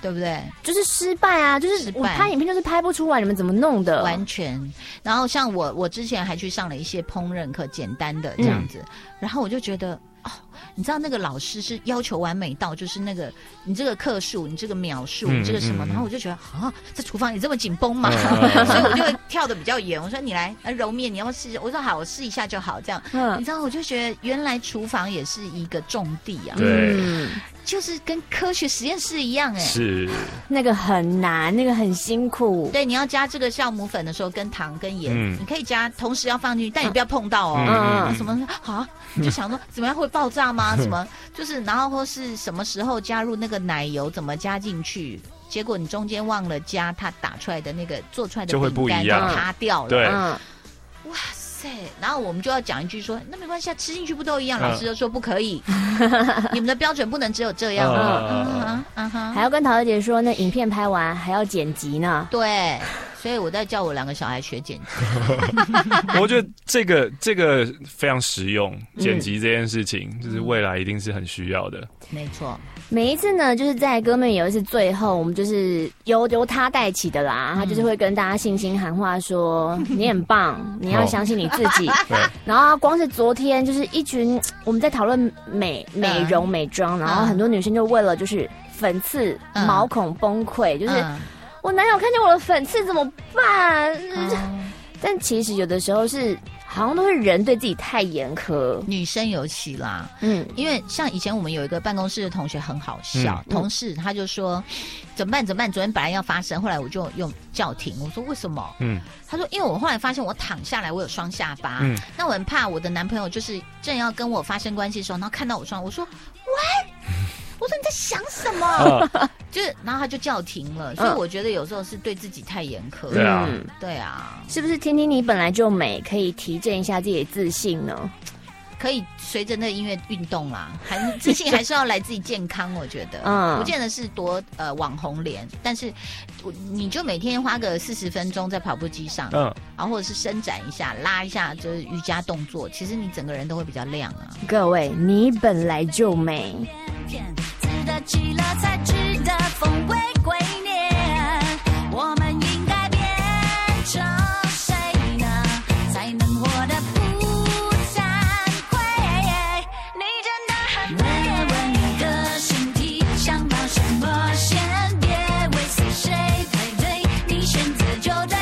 对不对？ 就是失败啊，就是我拍影片就是拍不出来，你们怎么弄的？ 完全。然后像我之前还去上了一些烹饪课，简单的这样子，然后我就觉得。你知道那个老师是要求完美到，就是那个你这个克数，你这个秒数，你这个什么，然后我就觉得啊，在厨房里这么紧绷吗？所以我就跳得比较远。我说你来揉面，你要不要试一下？我说好，我试一下就好。这样，你知道，我就觉得原来厨房也是一个重地啊。 对。 就是跟科学实验室一样是那个很难，那个很辛苦。 对，你要加这个酵母粉的时候，跟糖跟盐，你可以加，同时要放进去，但你不要碰到哦。什么啊？你就想说怎么样会爆炸吗？什么就是然后或是什么时候加入那个奶油，怎么加进去？结果你中间忘了加，它打出来的那个做出来的就会不一样， 塌掉了。 对， 哇塞！然后我们就要讲一句说，那没关系，吃进去不都一样？老师就说不可以，你们的标准不能只有这样。 还要跟桃姐说，那影片拍完还要剪辑呢。 对。所以我在叫我2个小孩学剪辑。 我觉得这个非常实用，剪辑这件事情就是未来一定是很需要的。 没错。 每一次呢，就是在歌妹有一次最后，我们就是由他带起的啦，他就是会跟大家信心喊话说：“你很棒，你要相信你自己。”然后光是昨天就是一群我们在讨论美容美妆，然后很多女生就为了就是粉刺毛孔崩溃，就是。我男友看见我的粉刺怎么办？但其实有的时候是好像都是人对自己太严苛， 女生尤其啦。因为像以前我们有一个办公室的同学很好笑，同事他就说怎么办？昨天本来要发生，后来我就用叫停。我说为什么？他说因为我后来发现我躺下来我有双下巴，那我很怕我的男朋友就是正要跟我发生关系的时候，然后看到我我说喂。我说你在想什么？就是然后他就叫停了，所以我觉得有时候是对自己太严苛。对啊， 是不是听听你本来就美，可以提振一下自己的自信呢？ 可以随着那个音乐运动啦，自信还是要来自己健康。我觉得，不见得是多网红脸，但是你就每天花个40分钟在跑步机上，然后或者是伸展一下、拉一下，就是瑜伽动作，其实你整个人都会比较亮啊。 各位，你本来就美。 值得起了才值得奉为圭臬，我们应该变成谁呢？才能活得不惭愧？你真的很美，问你的身体想到什么先，别为随谁排队，你选择就对。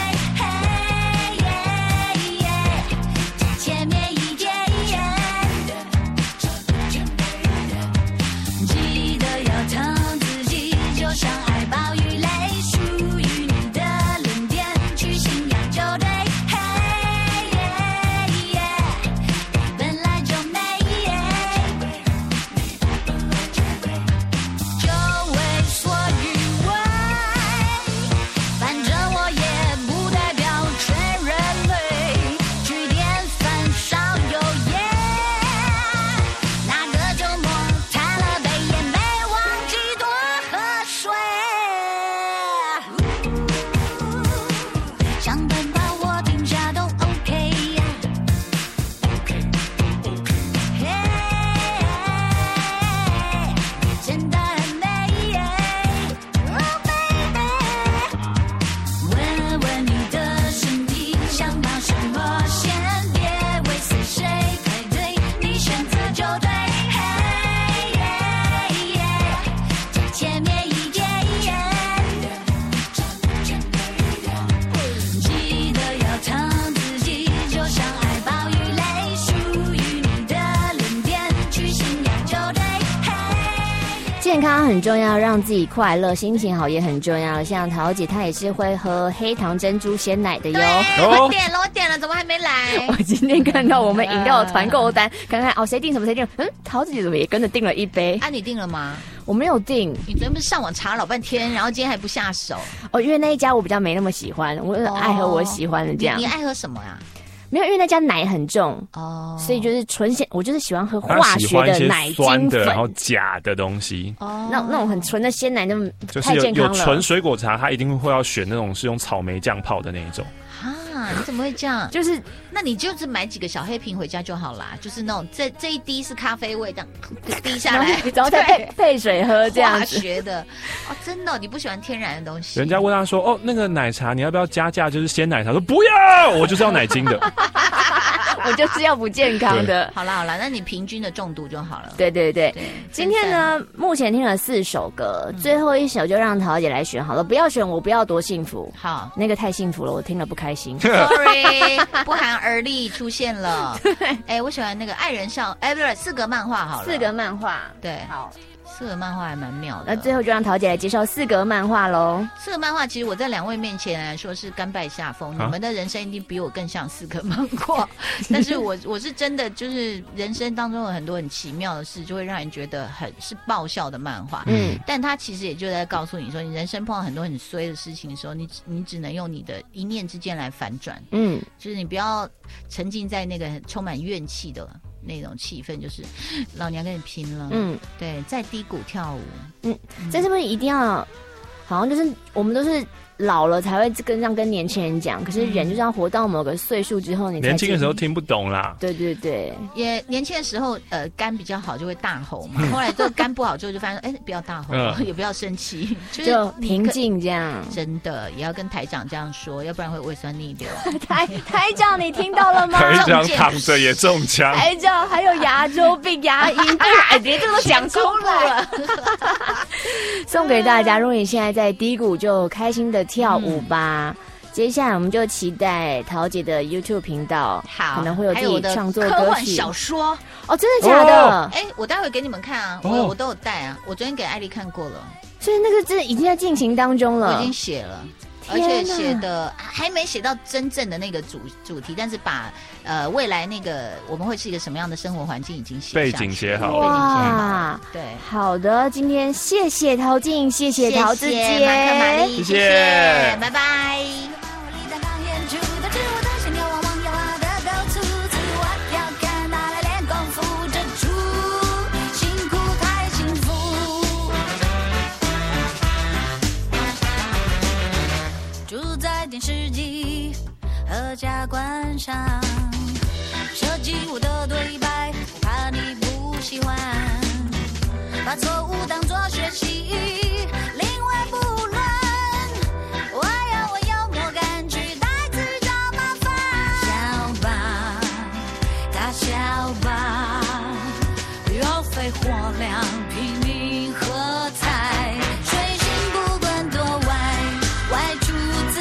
前面一节记得要疼自己，就像爱暴雨泪，属于你的论点，去信仰就对。本来就美，就为所欲为，反正我也不代表全人类，去点饭上有夜，那个周末谈了杯也没忘记多喝水，想办法我停下都 OK， 真的很美，Oh baby， 问问你的身体想到什么先，别为随谁排队，你选择就对。前面一节记得要疼自己，就像爱暴雨泪，属于你的论点，去信仰就对。 健康很重要，让自己快乐、心情好也很重要。像桃姐她也是会喝黑糖珍珠鲜奶的哟。 我点了，怎么还没来？ 我今天看到我们饮料的团购单，看看谁订什么谁订，桃姐怎么也跟着订了一杯？ 你订了吗？ 我没有订。 你昨天不是上网查老半天，然后今天还不下手？ 因为那一家我比较没那么喜欢，我爱喝我喜欢的这样。 你爱喝什么呀？ 没有，因为那家奶很重所以就是纯鲜。我就是喜欢喝化学的奶精粉， 然后假的东西。 那种很纯的鲜奶就就是太健康了。 有纯水果茶，它一定会要选那种是用草莓酱泡的那一种。 啊？你怎么会这样？ 就是那你就是买几个小黑瓶回家就好啦，就是那种这一滴是咖啡味，这样滴下来， 然后再配水喝这样子。 化学的哦，真的，你不喜欢天然的东西。 人家问他说：“哦，那个奶茶你要不要加价？就是鲜奶茶。”说不要，我就是要奶精的。 我就是要不健康的。 好啦，那你平均的重度就好了。 对，今天呢，目前听了4首歌，最后一首就让桃姐来选好了，不要选我不要多幸福。 好， 那个太幸福了，我听了不开心。 Sorry， 不寒而栗出现了。我喜欢那个爱人笑，不是4格漫画好了。 4格漫画， 对，好。4格漫画还蛮妙的。 那最后就让桃姐来介绍4格漫画喽。 4格漫画其实我在2位面前来说是甘拜下风，你们的人生一定比我更像4格漫画。但是我是真的就是人生当中有很多很奇妙的事，就会让人觉得是爆笑的漫画。但它其实也就在告诉你说，你人生碰到很多很衰的事情的时候，你只能用你的一念之间来反转。就是你不要沉浸在那个充满怨气的那种气氛，就是老娘跟你拼了。对，在低谷跳舞。 这是不是一定要？好像就是我们都是老了才会这样跟年轻人讲，可是人就是要活到某个岁数之后，你才年轻的时候听不懂啦。 对， 也年轻的时候肝比较好就会大吼嘛，后来就肝不好之后就发现不要大吼，也不要生气， 就平静这样。 真的也要跟台长这样说，要不然会胃酸逆流。 台长你听到了吗？ 台长躺着也中枪。 台长还有牙周病、牙龈病，连这个都讲出来了。送给大家，如果你现在在低谷，就开心的跳舞吧。接下来我们就期待桃姐的 YouTube 频道，可能会有自己创作歌曲、 科幻小说。 哦，真的假的？ 我待会给你们看啊，我都有带啊，我昨天给艾莉看过了。 所以那个真的已经在进行当中了， 我已经写了。而且写的还没写到真正的那个主题，但是把未来那个我们会是一个什么样的生活环境已经写背景写好了。 哇， 对， 好的，今天谢谢陶静，谢谢陶子姐， 谢谢， 拜拜。电视机合家观赏，设计我的对白，我怕你不喜欢，把错误当作学习，临危不乱。我要我幽默感取代自找麻烦，笑吧，大笑吧，油费火量拼命喝彩，水星不管多外出自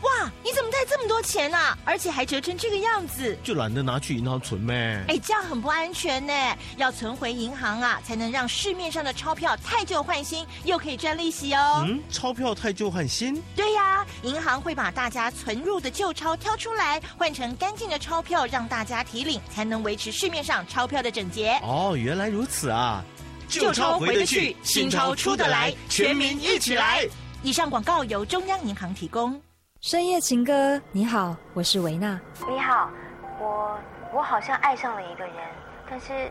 哇，你怎么带这么多钱啊？而且还折成这个样子。 就懒得拿去银行存呗。 这样很不安全呢，要存回银行啊，才能让市面上的钞票汰旧换新，又可以赚利息哦。 钞票汰旧换新？ 对呀，银行会把大家存入的旧钞挑出来，换成干净的钞票，让大家提领，才能维持市面上钞票的整洁。 哦，原来如此啊！ 旧钞回得去，新钞出得来，全民一起来。以上广告由中央银行提供。 深夜情歌，你好，我是维娜。 你好，我好像爱上了一个人，但是，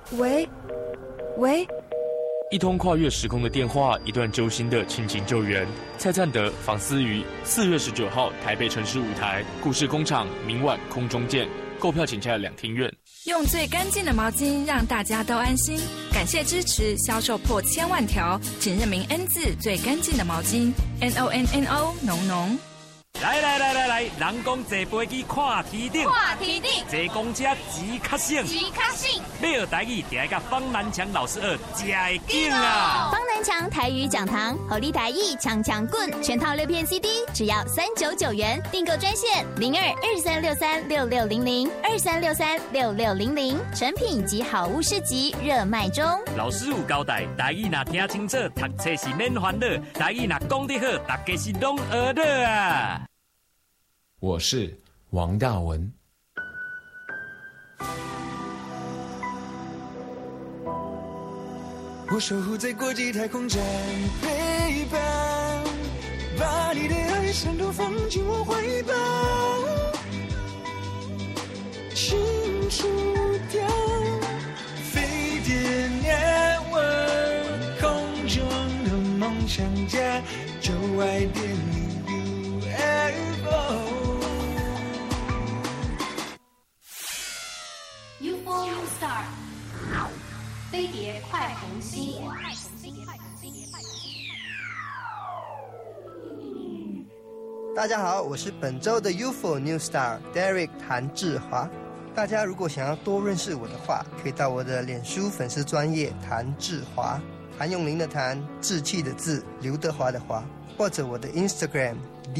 喂， 一通跨越时空的电话，一段揪心的亲情救援。蔡灿德、房思瑜，4月19号台北城市舞台故事工厂，明晚空中见。购票请洽两厅院。 用最干净的毛巾让大家都安心，感谢支持，销售破1000万条，请认明 N 字最干净的毛巾 NONNO 浓浓。 来，人讲坐飞机看天顶，坐公车钱较省，要学台语，定要甲方南强老师学，才会劲啊！ 方南强台语讲堂，吼你台语强棍，全套6片 CD， 只要399元，订购专线0223636600，23636600，成品及好物市集热卖中。 老师有交代，台语若听清楚，读册是免烦恼；台语若讲得好，大家是拢学得啊！ 我是王大文。 我守护在国际太空站，陪伴，把你的爱闪躲放进我怀抱，清除掉飞碟 Network 空中的梦想家，9爱.0 UFO Star 飞碟快红心。 大家好，我是本周的 UFO New Star Derek 谭志华。大家如果想要多认识我的话，可以到我的脸书粉丝专页谭志华，谭咏麟的谭，志气的志，刘德华的华，或者我的 Instagram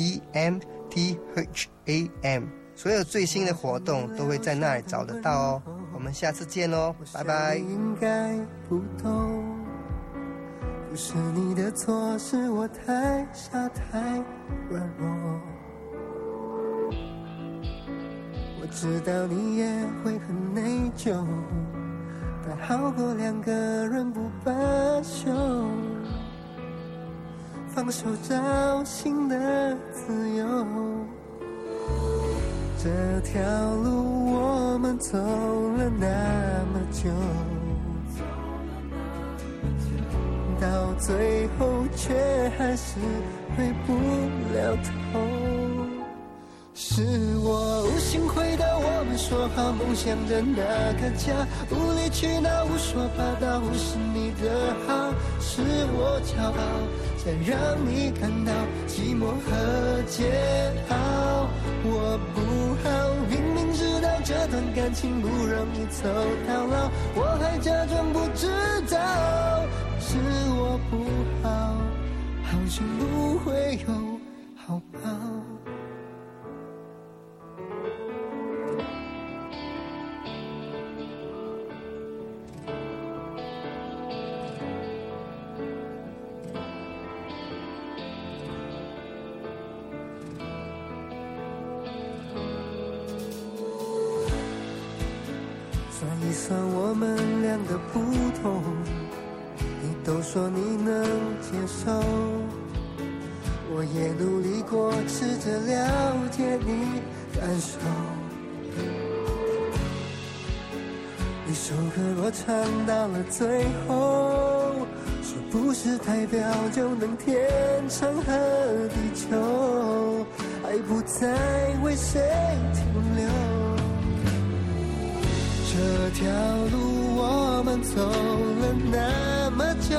DMTHAM， 所有最新的活动都会在那里找得到哦。我们下次见哦，拜拜。 应该不懂，不是你的错，是我太傻太软弱。我知道你也会很内疚，但好过2个人不罢休，放手找新的自由。这条路我们走了那么久，到最后却还是回不了头。是我无心回到我们说好梦想的那个家，无理取闹，无说霸道，无视你的好，是我骄傲，才让你感到寂寞和煎熬。我不好，明明知道这段感情不容易走到老，我还假装不知道，是我不好，好像不会有好报。算一算我们俩的不同，你都说你能接受，我也努力过，试着了解你感受。一首歌若唱到了最后，是不是代表就能天长和地久？爱不再为谁停留，这条路我们走了那么久，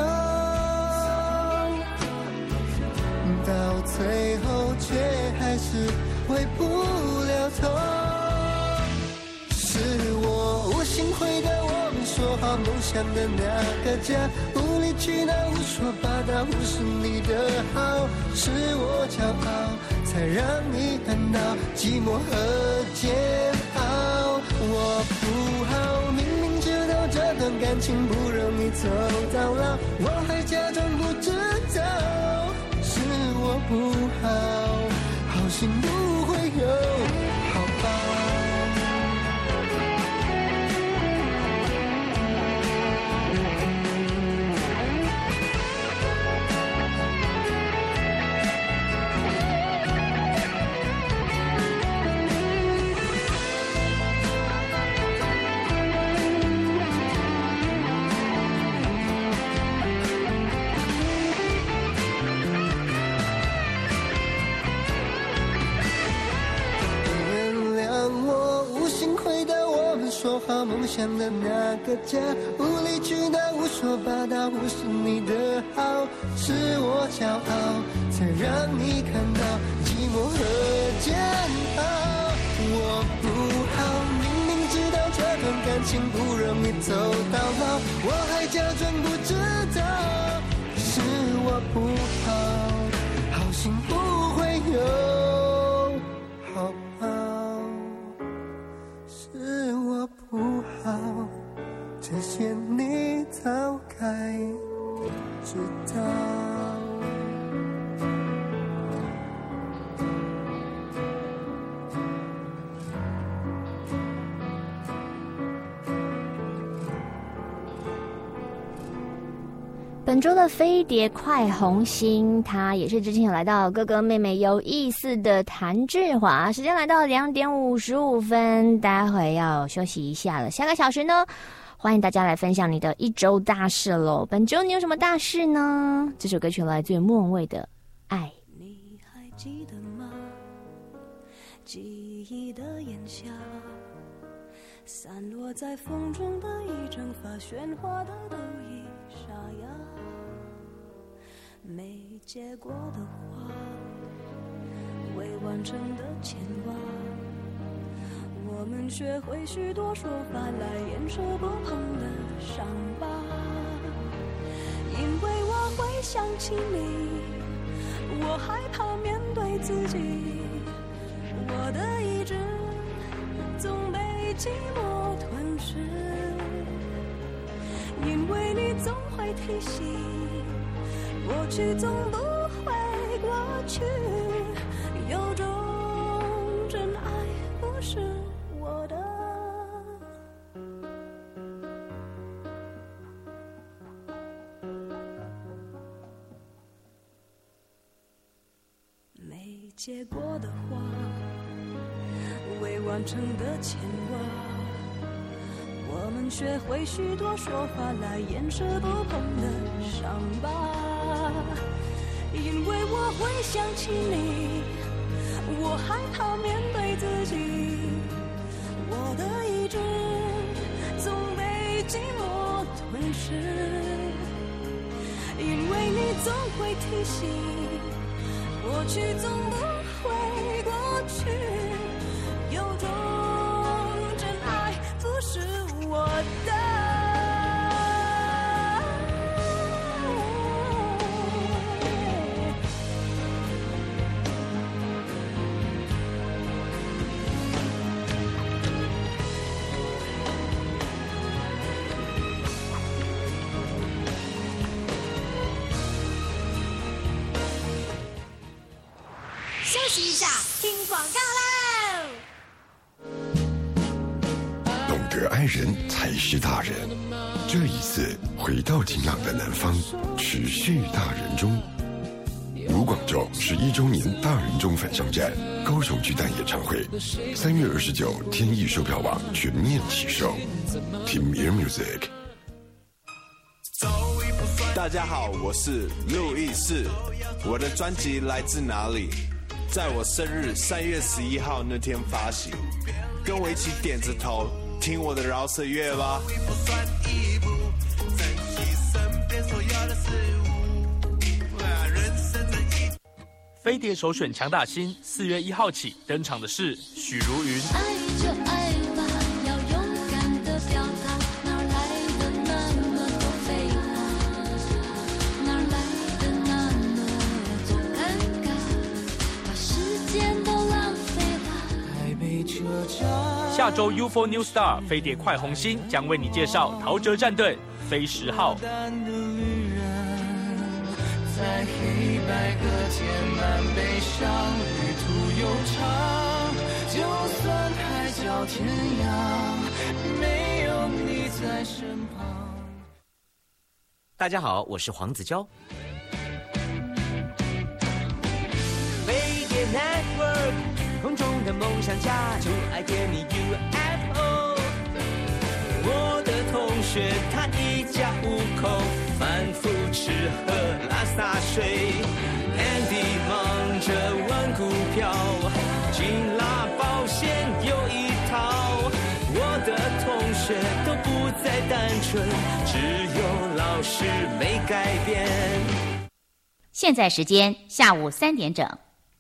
到最后却还是回不了头。是我无心回到我们说好梦想的那个家，无理取闹，无说霸道，无视你的好，是我骄傲， 才让你感到寂寞和煎熬。我不好，明明知道这段感情不容易走到老，我还假装不知道，是我不好，好心不会有好报。说好梦想的那个家，无理取闹，无说霸道，无视你的好，是我骄傲，才让你看到寂寞和煎熬。我不好，明明知道这段感情不容易走到老，我还假装不知道，是我不好，好心不会有好报。是我不好，这些你早该知道。 本周的飞碟快红心，他也是之前有来到哥哥妹妹有意思的谭志华。时间来到2点55分，待会要休息一下了。下个小时呢，欢迎大家来分享你的一周大事喽。本周你有什么大事呢？这首歌曲来自于莫文蔚的《爱》。 你还记得吗？记忆的炎夏，散落在风中的一整发喧哗的都已沙哑，没结果的花，未完成的牵挂，我们学会许多说法来掩饰不碰的伤疤。因为我会想起你，我害怕面对自己，我的意志总被寂寞吞噬。因为你总会提醒，过去总不会过去，有种真爱不是我的。没结果的花，未完成的牵挂，我们学会许多说法来掩饰不碰的伤疤。因为我会想起你，我害怕面对自己，我的意志总被寂寞吞噬。因为你总会提醒，过去总不会过去，有种真爱不是我的。 休息一下，听广告喽。 懂得爱人才是大人。这一次回到晴朗的南方，持续大人中。卢广仲11周年大人中返乡站高雄巨蛋演唱会，3月29天意售票网全面起售。听 Mere Music。 大家好，我是路易士，我的专辑来自哪里？在我生日3月11号那天发行，跟我一起点着头听我的饶舌乐吧。 飞碟首选强打星，4月1号起登场的是许茹芸。 爱就爱吧，要勇敢的表达，哪来的那么多废话？哪来的那么多尴尬？把时下周 UFO New Star 飞碟快红星将为你介绍陶喆战队飞10号。 在黑白格填满悲伤，旅途悠长，就算海角天涯，没有你在身旁。 大家好，我是黄子佼。 飞碟 Network， 空中的梦想家，就爱点你 UFO。我的同学他一家5口，反复吃喝拉撒睡。Andy 忙着玩股票，金拉保险有一套。我的同学都不再单纯，只有老师没改变。 现在时间下午3点整。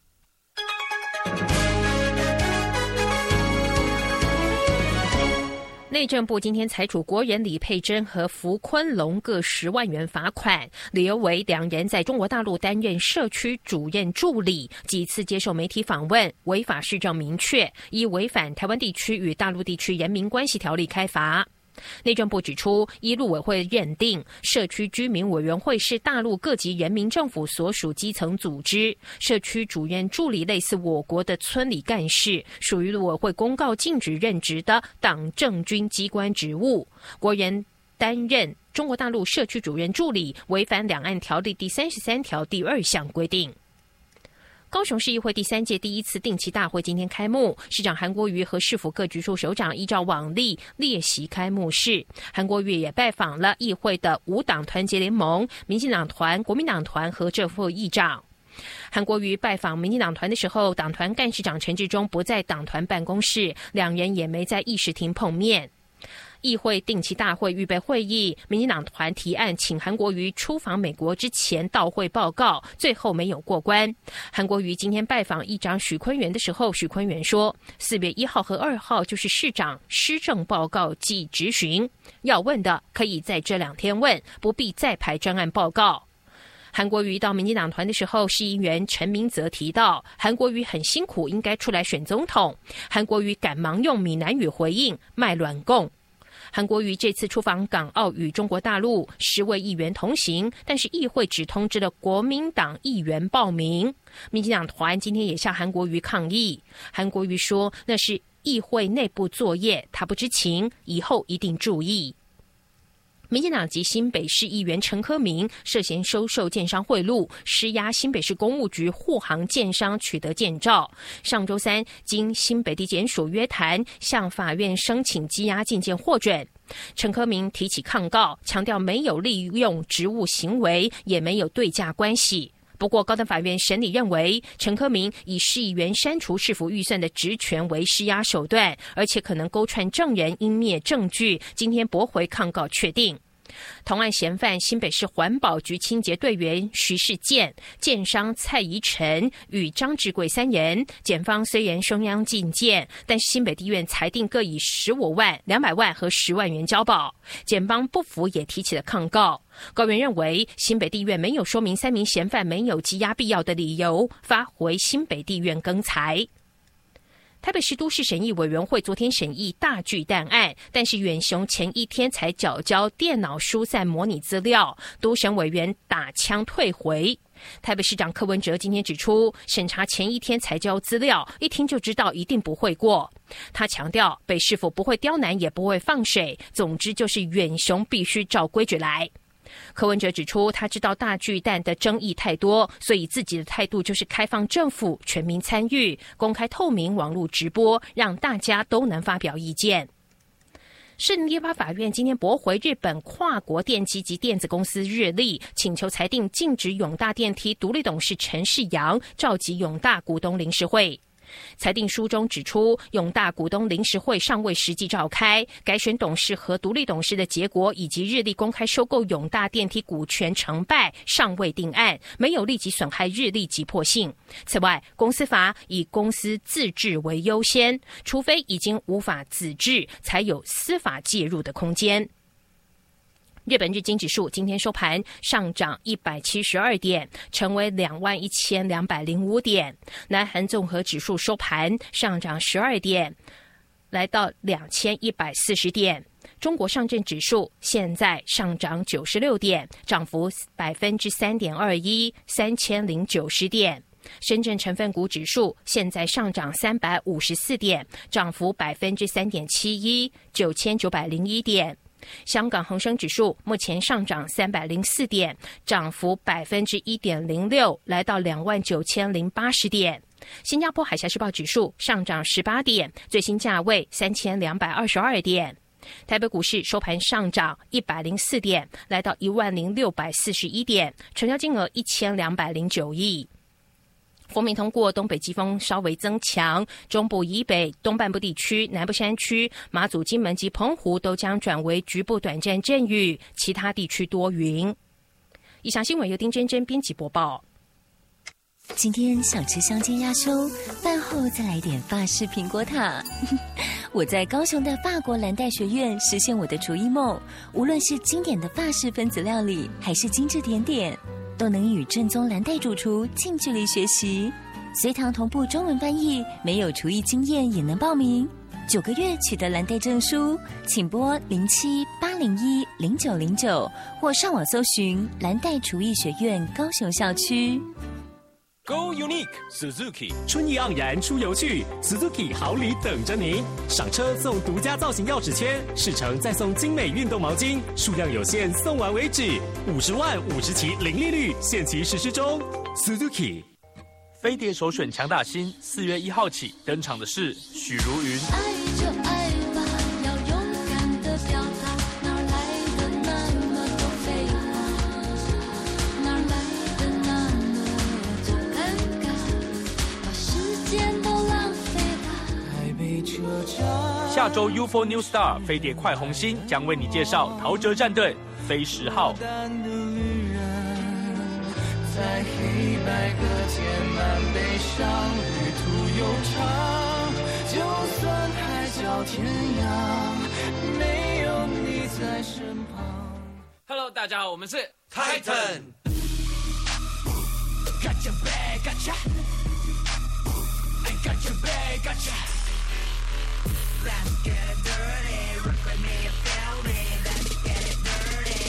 内政部今天裁处国人李佩珍和福坤龙各10万元罚款，理由为两人在中国大陆担任社区主任助理，几次接受媒体访问，违法事证明确，依违反台湾地区与大陆地区人民关系条例开罚。内政部指出，依陆委会认定，社区居民委员会是大陆各级人民政府所属基层组织，社区主任助理类似我国的村里干事，属于陆委会公告禁止任职的党政军机关职务。国人担任中国大陆社区主任助理，违反两岸条例第33条第2项规定。高雄市议会第3届第1次定期大会今天开幕，市长韩国瑜和市府各局处首长依照往例列席开幕式。韩国瑜也拜访了议会的5党团结联盟、民进党团、国民党团和正副议长。韩国瑜拜访民进党团的时候，党团干事长陈致中不在党团办公室，两人也没在议事厅碰面。议会定期大会预备会议，民进党团提案请韩国瑜出访美国之前到会报告，最后没有过关。韩国瑜今天拜访议长许坤元的时候，许坤元说，4月1号和2号就是市长施政报告暨质询，要问的可以在这2天问，不必再排专案报告。韩国瑜到民进党团的时候，市议员陈明则提到，韩国瑜很辛苦，应该出来选总统。韩国瑜赶忙用闽南语回应，卖卵供。韩国瑜这次出访港澳与中国大陆，10位议员同行，但是议会只通知了国民党议员报名。民进党团今天也向韩国瑜抗议，韩国瑜说那是议会内部作业，他不知情，以后一定注意。民进党籍新北市议员陈科明涉嫌收受建商贿赂，施压新北市公务局护航建商取得建照。上周3，经新北地检署约谈，向法院申请羁押禁见获准。陈科明提起抗告，强调没有利用职务行为，也没有对价关系。不过，高等法院审理认为，陈科明以市议员删除市府预算的职权为施压手段，而且可能勾串证人，湮灭证据。今天驳回抗告确定。同案嫌犯新北市环保局清洁队员徐世健、建商蔡宜晨与张志贵3人，检方虽然声央禁见，但新北地院裁定各以15万、200万和10万元交保。检方不服也提起了抗告。高院认为新北地院没有说明3名嫌犯没有羁押必要的理由，发回新北地院更裁。台北市都市审议委员会昨天审议大巨蛋案，但是远雄前一天才缴交电脑疏散模拟资料，都审委员打枪退回。台北市长柯文哲今天指出，审查前一天才交资料，一听就知道一定不会过。他强调，北市府不会刁难，也不会放水，总之就是远雄必须照规矩来。柯文哲指出，他知道大巨蛋的争议太多，所以自己的态度就是开放政府全民参与，公开透明网络直播，让大家都能发表意见。士林地方法院今天驳回日本跨国电机及电子公司日立请求裁定禁止永大电梯独立董事陈世阳召集永大股东临时会。裁定书中指出，永大股东临时会尚未实际召开，改选董事和独立董事的结果以及日立公开收购永大电梯股权成败尚未定案，没有立即损害日立急迫性。此外，公司法以公司自治为优先，除非已经无法自治，才有司法介入的空间。日本日经指数今天收盘上涨172点，成为21,205点。南韩综合指数收盘上涨12点， 来到2140点。中国上证指数现在上涨96点，涨幅3.21%， 3090点。深圳成分股指数现在上涨354点，涨幅3.71%， 9901点。香港恒生指数目前上涨304点，涨幅1.06%，来到29080点。新加坡海峡时报指数上涨18点，最新价位3222点。台北股市收盘上涨104点，来到10641点，成交金额1209亿。锋面通过，东北季风稍微增强，中部以北、东半部地区、南部山区、马祖、金门及澎湖都将转为局部短暂阵雨，其他地区多云。以上新闻由丁真真编辑播报。 今天想吃香煎鸭胸，饭后再来点法式苹果塔。我在高雄的法国蓝带学院实现我的厨艺梦，无论是经典的法式分子料理，还是精致甜点，都能与正宗蓝带主厨近距离学习。随堂同步中文翻译，没有厨艺经验也能报名。9个月取得蓝带证书，请拨07-801-0909或上网搜寻蓝带厨艺学院高雄校区。 Go Unique Suzuki 春意盎然出游去 ，Suzuki 好礼等着您！上车送独家造型钥匙圈，试乘再送精美运动毛巾，数量有限，送完为止。50万50期零利率，限期实施中。Suzuki 飞碟首选强大星，4月1号起登场的是许茹芸。 爱就爱吧，要勇敢的表达，哪来的那么多废话？哪来的那么多尴尬？把时间都浪费了。 台北车站。 下周 UFO New Star 飞碟快红星将为你介绍陶喆战队飞10号。 在黑白格填满悲伤，旅途悠长，就算海角天涯，没有你在身旁。 Hello， 大家好，我们是 Titan。Got your back, gotcha. I got your back, gotcha. Let's get it dirty, rock with me, feel me. Let's get it dirty.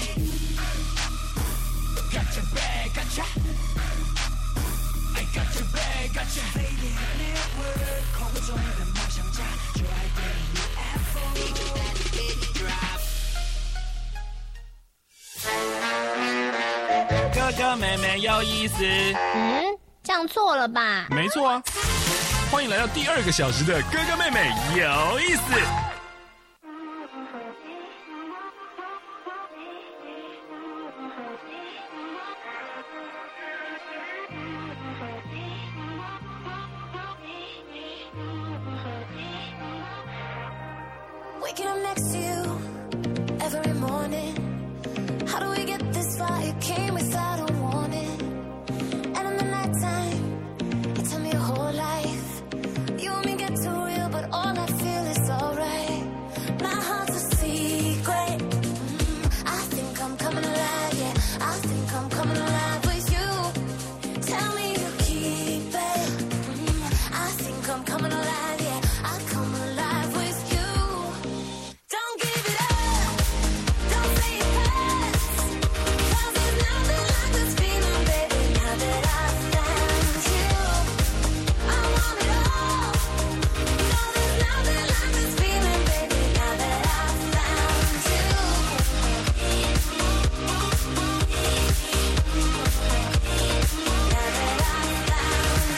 Got your back, gotcha.I got your back, gotcha. 飞碟 Network 空中的梦想家，就爱对 UFO。 哥哥妹妹有意思。 这样错了吧？ 没错啊。欢迎来到第2个小时的哥哥妹妹有意思。 Waking up next to you every morning. How do we get this far? It came without a warning. And in the nighttime, you tell me your whole life. You and me get too real, but all I feel is alright. My heart's a secret. I think I'm coming alive, yeah. I think I'm coming alive with you. Tell me you keep it. I think I'm coming alive, yeah. I come alive with you.Don't give it up, don't say it fast, 'cause there's nothing like this feeling, baby, now that I found you. I want it all, no, there's nothing like this feeling, baby, now that I found you. Now that I found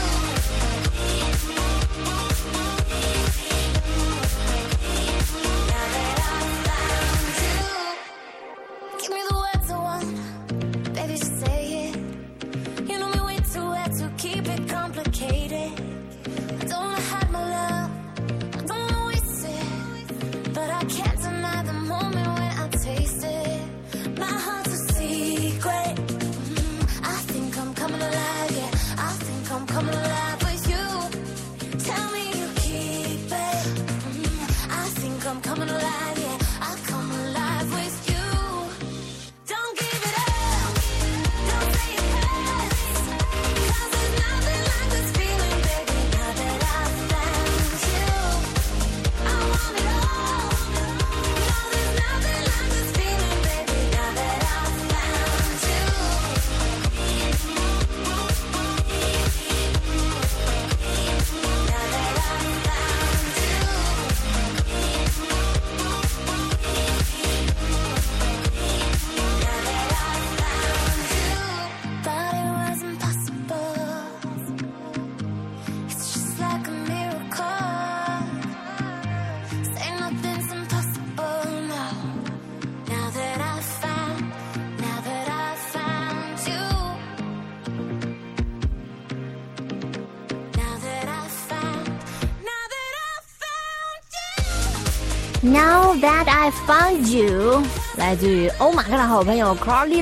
you.Give me the words I want, baby, just say it. You know me way too well to keep it complicated. I don't wanna hide my love, I don't wanna waste it, but I can't deny the moment when I taste it. My heart's a secret. I think I'm coming alive, yeah. I think I'm coming alive with you. Tell me you keep it. I think I'm coming alive, yeah. I come alive with you.Don't give it up, don't say it fast, 'cause there's nothing like this feeling. Now that I found you， 来自于欧马克的好朋友 Carly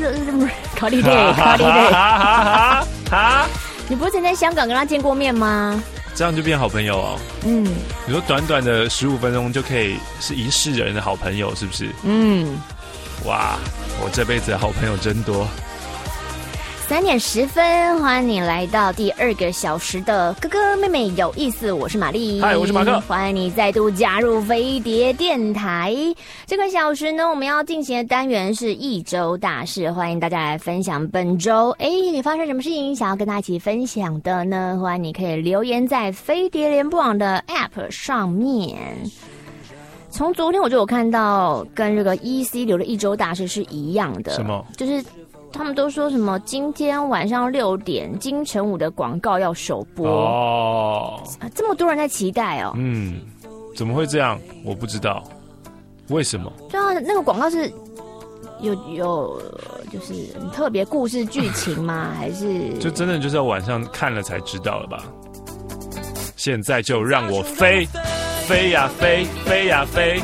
Day。你不是曾在香港跟他见过面吗？ 这样就变好朋友哦。 嗯， 你说短短的15分钟就可以是一世人的好朋友，是不是？ 嗯， 哇，我这辈子的好朋友真多。 3点10分，欢迎你来到第2个小时的哥哥妹妹有意思，我是玛丽， 嗨，我是马克， 欢迎你再度加入飞碟电台。这个小时呢，我们要进行的单元是一周大事，欢迎大家来分享本周你发生什么事情想要跟大家一起分享的呢？欢迎你可以留言在飞碟联播网的 App 上面。从昨天我就有看到跟这个 EC 留的一周大事是一样的， 什么？ 就是他们都说什么今天晚上6点金城武的广告要首播哦，这么多人在期待哦。 嗯，怎么会这样？我不知道为什么。 对啊，那个广告是有就是很特别故事剧情吗？还是就真的就是要晚上看了才知道了吧？现在就让我飞，飞呀飞，飞呀飞。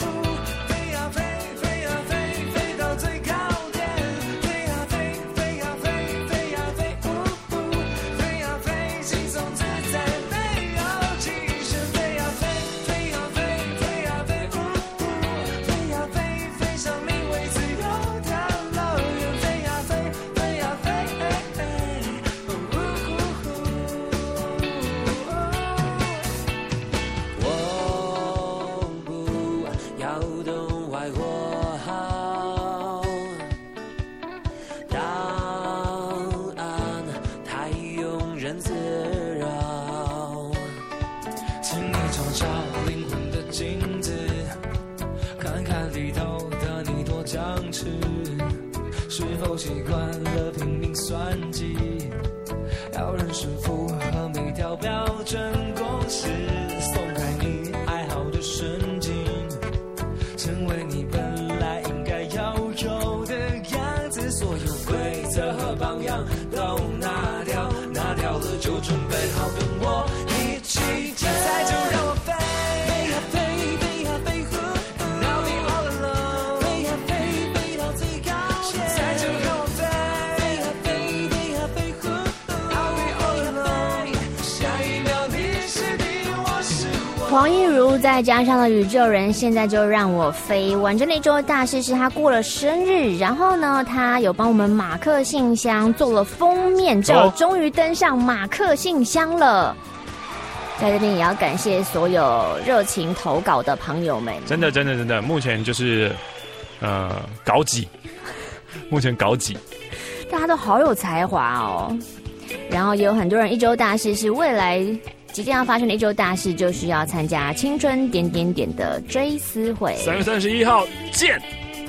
黄义如再加上了宇宙人，现在就让我飞。完整的一周的大事是他过了生日，然后呢，他有帮我们马克信箱做了封面照，终于登上马克信箱了。在这边也要感谢所有热情投稿的朋友们，真的，目前就是搞几，目前搞几， 大家都好有才华哦。然后也有很多人一周大事是未来即将要发生的一周大事，就需要参加青春点点点的追思会。 3月31号见。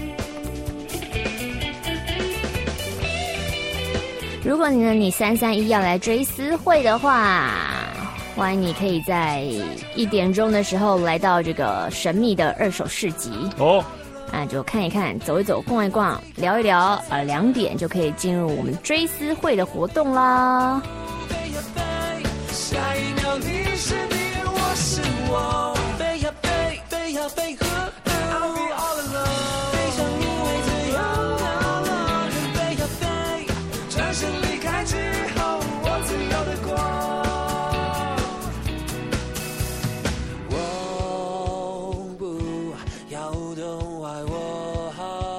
如果你331要来追思会的话，欢迎你可以在1点钟的时候来到这个神秘的二手市集哦，就看一看、走一走、逛一逛、聊一聊，2点就可以进入我们追思会的活动啦。 下一秒你是你，我是我，飞呀飞，飞呀飞呵 ，I'll be all alone。飞向因为自由到了，人飞呀飞，转身离开之后，我自由的过。我不要懂爱我，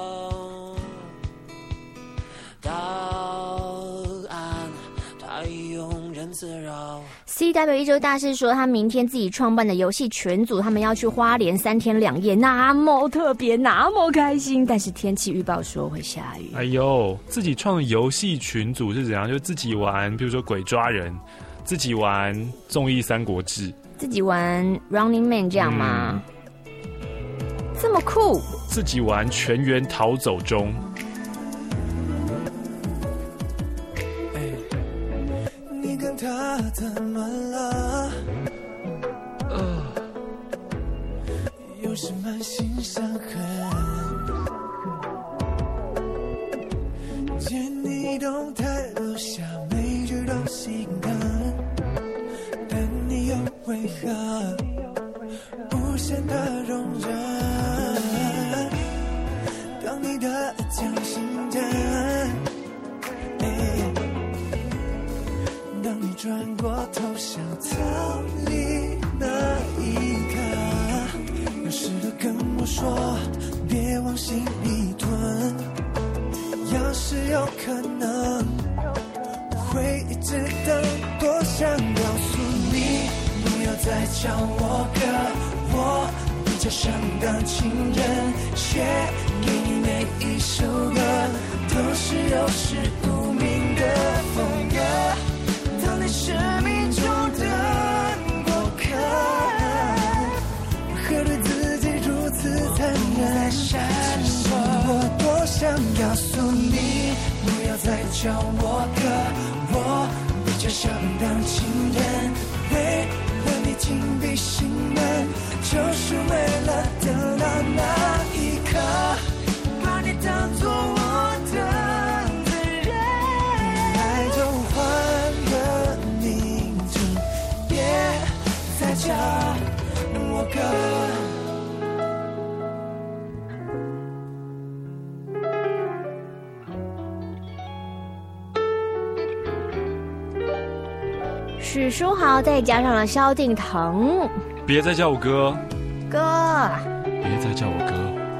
答案太庸人自扰。 CW 一周大事说，他明天自己创办的游戏群组，他们要去花莲3天2夜，那么特别，那么开心。但是天气预报说会下雨。 哎呦，自己创的游戏群组是怎样？就自己玩，比如说鬼抓人，自己玩综艺三国志， 自己玩 Running Man 这样吗？这么酷！ 自己玩全员逃走中。 他怎么了？有时满心伤痕，见你动态留下每句都心疼，但你又为何无限的容忍？ 你的将心灯。当你转过头想逃离那一刻，有时都跟我说别往心里吞。要是有可能，我会一直等，多想告诉你，不要再叫我哥，我比较想当情人，写给你每一首歌都是有始无明的风格。当你生命中的过客，何对自己如此残忍？我多想告诉你，不要再叫我哥，我比较想当情人，为了你紧闭心门，就是为了等到那一刻，把你当作我的男人。爱就换个名字，别再叫我哥。 许书豪再加上了萧敬腾， 别再叫我哥， 哥， 别再叫我哥。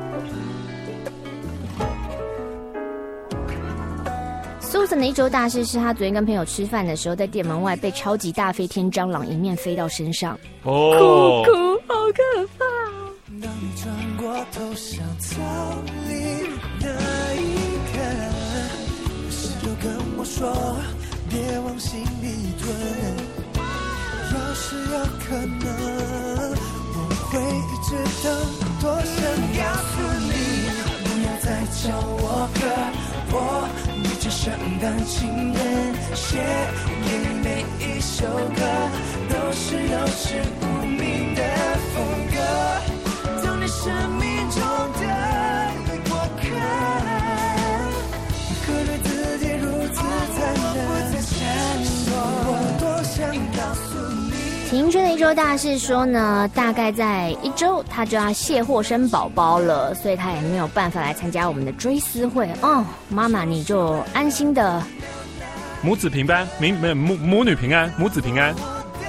Susan 的一周大事是他昨天跟朋友吃饭的时候，在店门外被超级大飞天蟑螂迎面飞到身上， 哦， 哭哭，好可怕。 当你转过头想逃离那一刻，有时就跟我说别往心里吞。要是有可能，我会一直等，多想告诉你，不要再叫我哥，我比较想当情人，写给你每一首歌都是有始无明的风格。当你生命中的过客，何对自己如此残忍？我多想告诉你。 晴轩的一周大事说呢，大概在1周他就要卸货生宝宝了，所以他也没有办法来参加我们的追思会哦。妈妈你就安心的母子平安，母女平安，母子平安。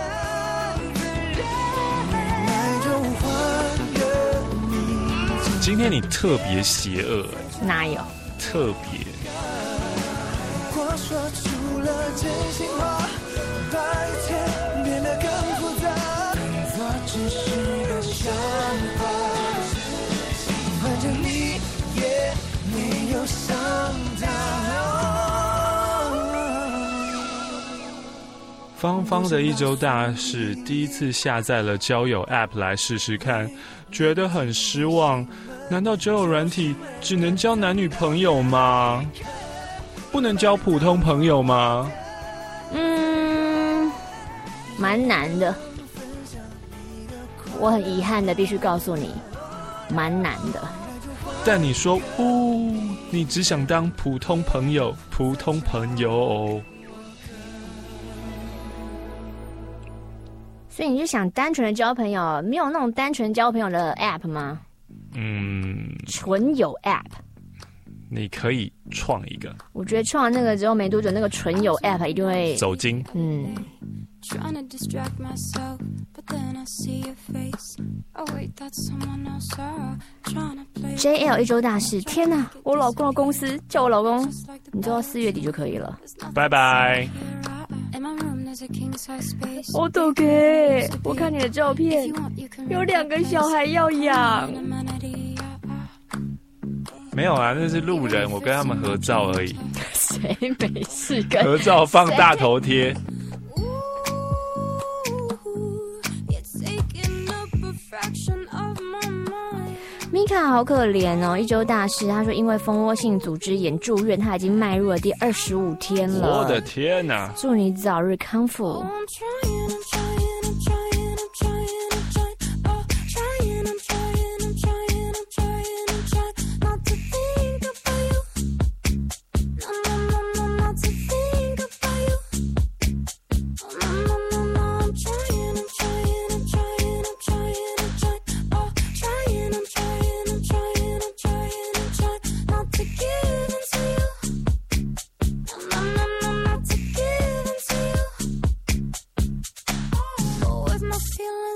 今天你特别邪恶， 哪有？ 特别。 我说出了真心话，把一切变得更复杂，我只是个笑话，反正你也没有想到。 芳芳的一周大事，第一次下载了交友 App 来试试看，觉得很失望。难道交友软体只能交男女朋友吗？不能交普通朋友吗？ 蛮难的。我很遗憾的必须告诉你，蛮难的。 但你说，你只想当普通朋友，普通朋友哦。 所以你是想单纯的交朋友，没有那种单纯交朋友的 App 吗？纯友 App。 你可以创一个。 我觉得创那个之后没多久，那个纯友 App 一定会走金。 JL 一周大事，天哪！我老公的公司叫我老公，你做到4月底就可以了。 拜拜。 我都给，我看你的照片，有2个小孩要养。 没有啊，那是路人，我跟他们合照而已。 谁没事干？ 合照放大头贴。 米卡好可怜哦，一周大事。他说因为蜂窝性组织炎住院，他已经迈入了第25天了。 我的天哪！ 祝你早日康复。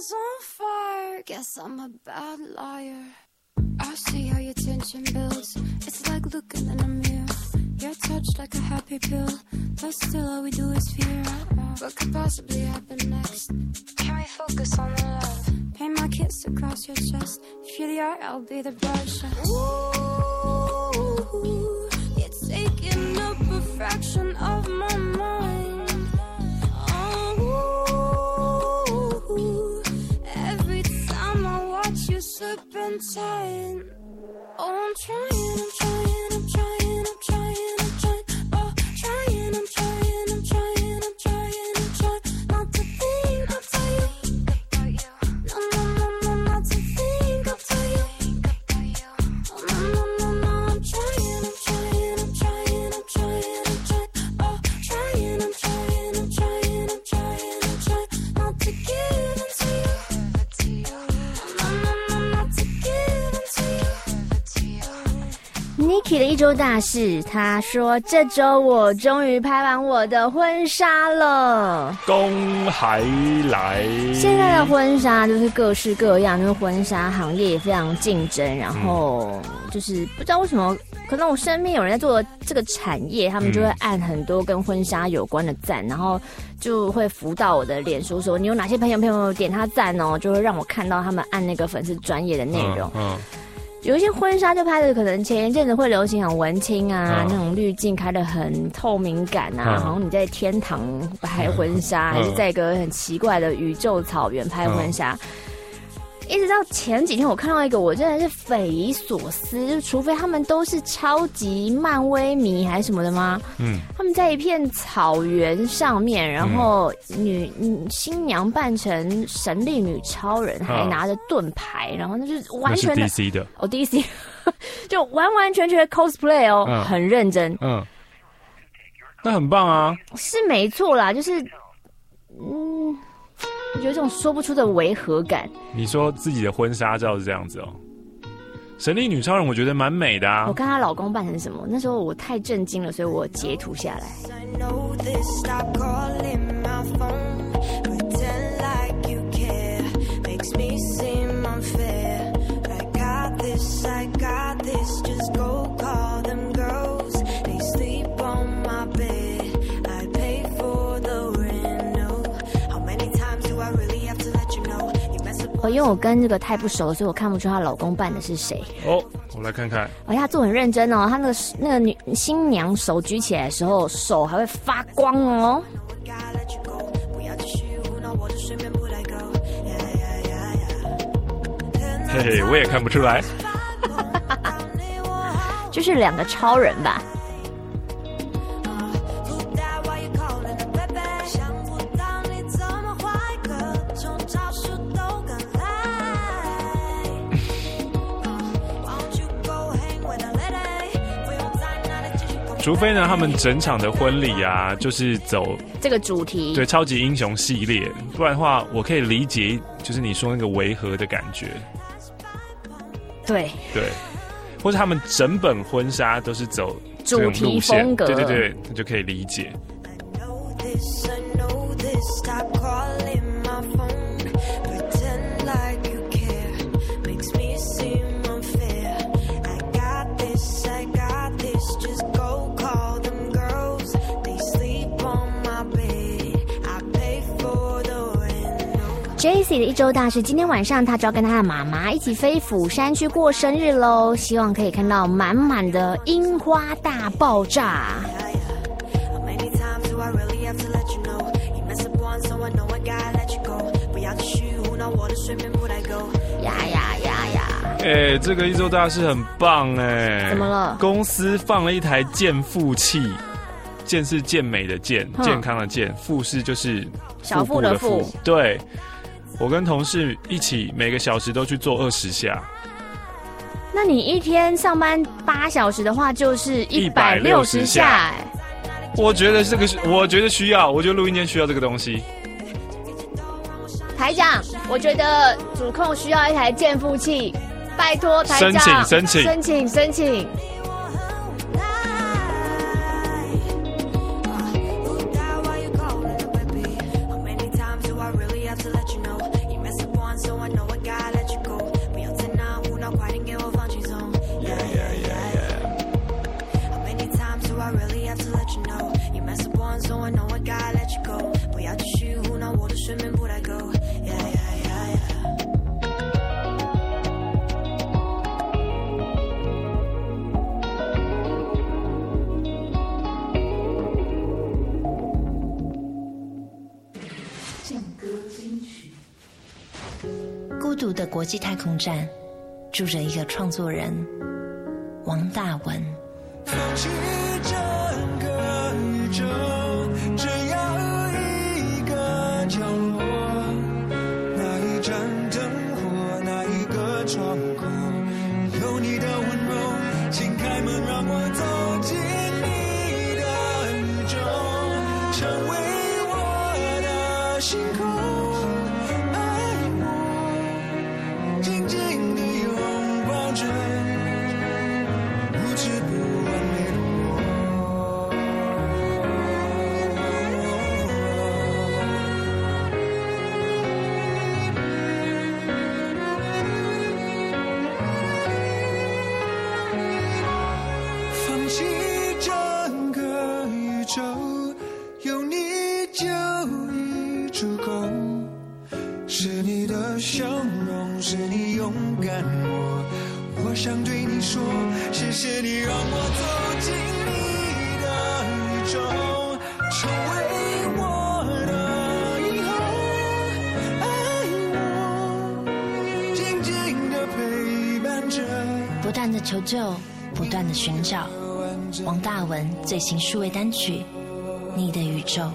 house on fire. Guess I'm a bad liar. I see how your tension builds. It's like looking in a mirror. You're touched like a happy pill, but still all we do is fear. What could possibly happen next? Can we focus on the love? Paint my kiss across your chest. If you're the art, I'll be the brush. Ooh, you're taking up a fraction of my mind. Oh, every time I watch you slip and tight. Oh, I'm trying, I'm trying, I'm trying, I'm trying, I'm trying. Oh, trying, I'm trying, I'm trying, I'm trying, I'm trying. Not to think I'll tell you. No, no, no, no, not to think I'll tell you. Oh, no, no, no, no, I'm trying, I'm trying, I'm trying, I'm trying, I'm trying. Oh, trying, I'm trying, I'm trying, I'm trying, I'm trying. Not to give in to you. No, no, no, not to give in to you. Niki 的一周大事，他说这周我终于拍完我的婚纱了， 恭喜来！ 现在的婚纱就是各式各样，就是婚纱行业也非常竞争，然后就是不知道为什么，可能我身边有人在做这个产业，他们就会按很多跟婚纱有关的赞，然后就会浮到我的脸书说你有哪些朋友点他赞哦，就会让我看到他们按那个粉丝专业的内容。有一些婚纱就拍的可能前一阵子会流行很文青啊，那种滤镜开的很透明感啊，好像你在天堂拍婚纱，还是在一个很奇怪的宇宙草原拍婚纱。一直到前几天我看到一个我真的是匪夷所思，就除非他们都是超级漫威迷还是什么的吗？他们在一片草原上面，然后新娘扮成神力女超人，还拿着盾牌，然后那就是完全的那是 DC 的哦 DC 就完完全全的 cosplay 哦，很认真。 那很棒啊， 是没错啦，就是有一种说不出的违和感。 你说自己的婚纱照是这样子哦？神力女超人我觉得蛮美的啊。 我看她老公扮成什么，那时候我太震惊了，所以我截图下来。因为我跟这个太不熟，所以我看不出她老公扮的是谁。 哦，我来看看。 而且她做很认真哦，她那个新娘手举起来的时候，手还会发光哦。 嘿嘿，我也看不出来。 就是两个超人吧。 除非呢，他们整场的婚礼啊，就是走这个主题， 对，超级英雄系列，不然的话，我可以理解，就是你说那个违和的感觉。 对， 或者他们整本婚纱都是走主题风格， 对，那就可以理解。 Jessie 的一周大事，今天晚上他就要跟他的妈妈一起飞釜山去过生日喽，希望可以看到满满的樱花大爆炸。 这个一周大事很棒哎！ 怎么了？ 公司放了一台健腹器，健是健美的健，健康的健，腹是就是小腹的腹， 对。我跟同事一起每个小时都去做20下。 那你一天上班8小时的话，就是160下。 我觉得我觉得需要，我觉得录音间需要这个东西。 台长，我觉得主控需要一台健腹器，拜托台长，申请。 不要继续胡闹，我的睡眠不太够。 孤独的国际太空站住着一个创作人王大文。 放弃整个宇宙，只要一个角落，那一盏灯火，那一个窗口，有你的温柔，请开门让我走进你的宇宙，成为我的星空。我想对你说，谢谢你让我走进你的宇宙，成为我的以后，爱我，静静的陪伴着。 不断的求救，不断的寻找，王大文最新数位单曲《你的宇宙》。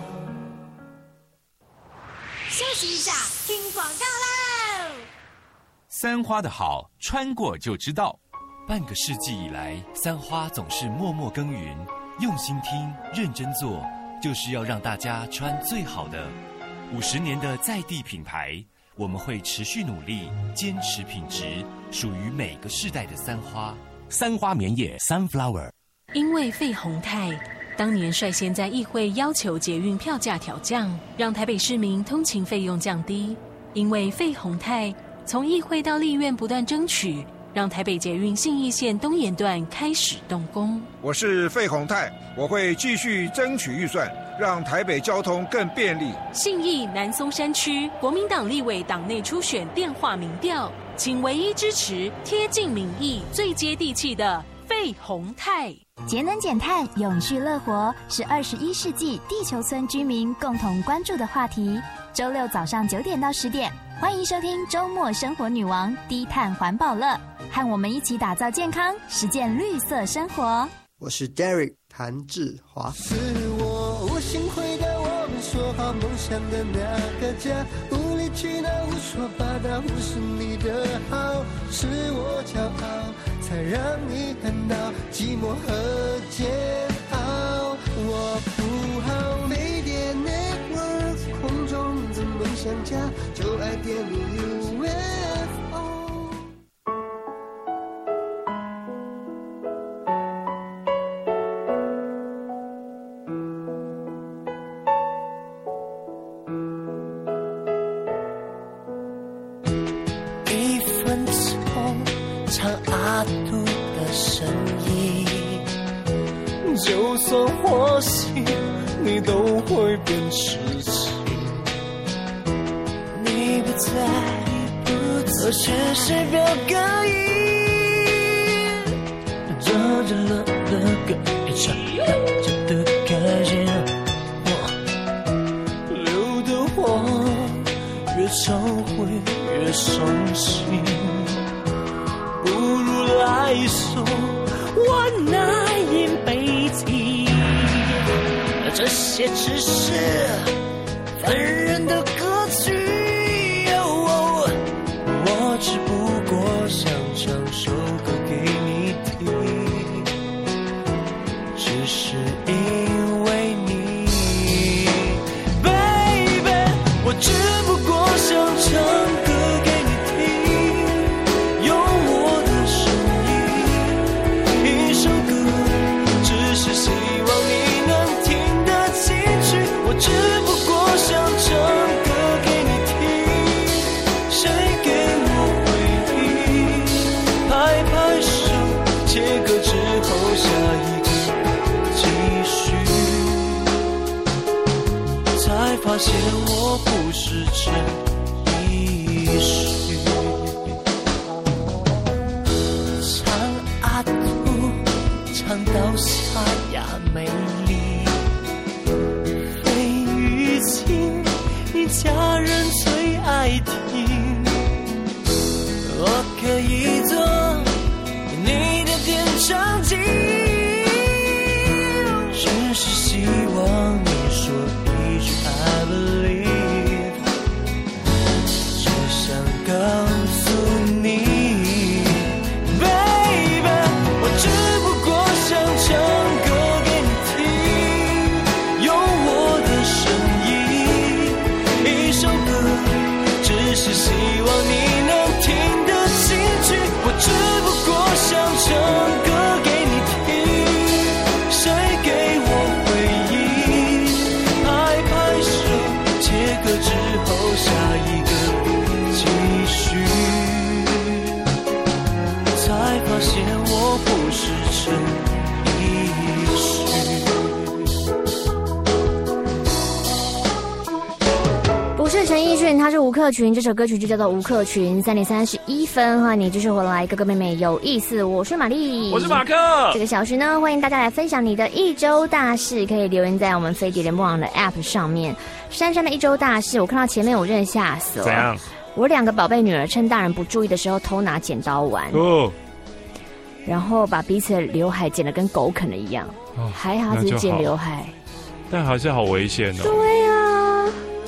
休息一下，听广告喽。 三花的好，穿过就知道。半个世纪以来，三花总是默默耕耘，用心听，认真做，就是要让大家穿最好的。50年的在地品牌，我们会持续努力，坚持品质，属于每个世代的三花。 三花棉叶 Sunflower。 因为费鸿泰当年率先在议会要求捷运票价调降，让台北市民通勤费用降低。因为费鸿泰从议会到立院不断争取，让台北捷运信义线东延段开始动工。 我是费鸿泰，我会继续争取预算，让台北交通更便利。 信义南松山区国民党立委党内初选电话民调，请唯一支持贴近民意、最接地气的费鸿泰。 节能减碳、永续乐活是21世纪地球村居民共同关注的话题。周六早上9点到10点，欢迎收听周末生活女王低碳环保乐，和我们一起打造健康，实践绿色生活。 我是 Derek 谭志华。 是我无心回到我们说好梦想的那个家，无理取闹，胡说八道，忽视你的好，是我骄傲，才让你感到寂寞和煎熬。我不好，没电 network， 空中的梦想家，就爱电力 UFO。 一分钟唱阿杜的声音，就算花心，你都会变痴情。你不在，我只是表个音，这了个一场大家的感人，流的话越常会越伤心，不如来首我那一辈子，这些只是凡人的歌曲，我只不过想唱首歌给你听，只是因为你 Baby， 我只不过想唱歌给你听，用我的声音，一首歌只是希望你能听得进去，我只不过发现我不是真一虚。唱阿土，唱到沙哑美丽，费玉清，你家人最爱听。我可以做你的点唱机，只是希望你说一句 I believe， 只想告诉你 Baby， 我只不过想唱歌给你听，用我的声音，一首歌，只是希望你能听得进去。我只不过想唱歌给你听，谁给我回应？拍拍手，切割之后下一个继续，才发现我不是真一虚。不是陈奕迅，他是吴克群，这首歌曲就叫做吴克群。3点31分，欢迎你继续回来，哥哥妹妹有意思。我是玛丽， 我是马克。 这个小时呢，欢迎大家来分享你的一周大事，可以留言在我们飞碟联播网的 App 上面。珊珊的一周大事，我看到前面我真的吓死了。 怎样？ 我2个宝贝女儿趁大人不注意的时候偷拿剪刀玩，然后把彼此的刘海剪得跟狗啃的一样。还好只是剪刘海， 但还是好危险哦。 对啊。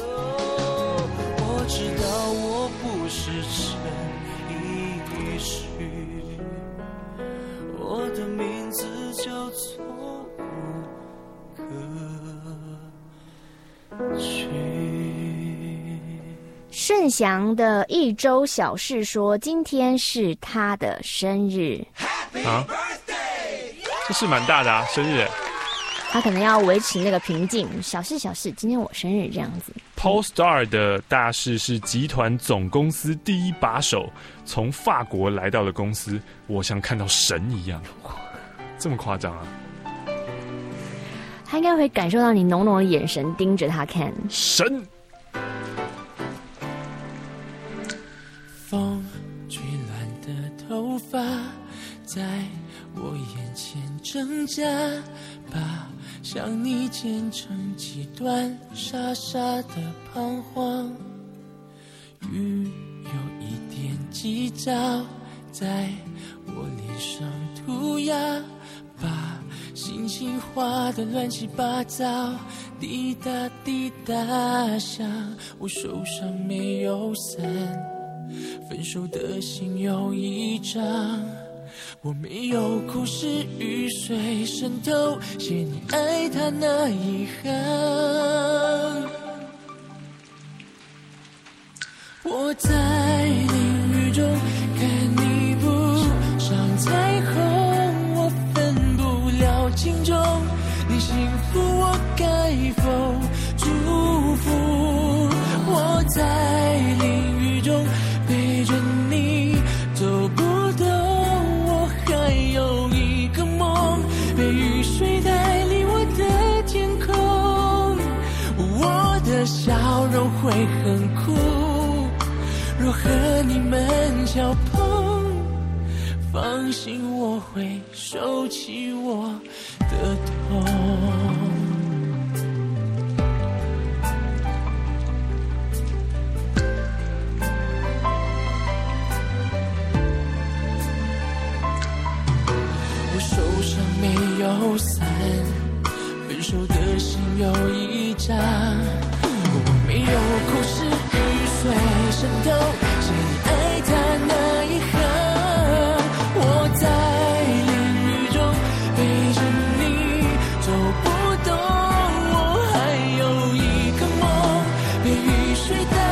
我知道我不是陈奕迅，我的名字叫做吴克群。 盛祥的一周小事说，今天是他的生日啊，这是蛮大的啊，生日。 他可能要维持那个平静，小事小事，今天我生日这样子。 Polestar 的大事是集团总公司第一把手从法国来到了公司，我像看到神一样，这么夸张啊？ 他应该会感受到你浓浓的眼神盯着他看。 神。 风吹乱的头发在我眼前挣扎，把想你剪成几段，傻傻的彷徨。雨有一点急躁，在我脸上涂鸦，把心情画得乱七八糟，滴答滴答响。我手上没有伞，分手的信有一张，我没有哭是雨水渗透，写你爱他那一行。我在淋雨中看你不上彩虹，我分不了轻重，你幸福我该否祝福？我在淋雨中陪着你走不动，我还有一个梦，被雨水带离我的天空。我的笑容会很酷，若和你们交碰，放心我会收起我的痛。没有伞，分手的信有一张，我没有哭是雨水渗透，写你爱他那一行。我在淋雨中陪着你走不动，我还有一个梦，被雨水带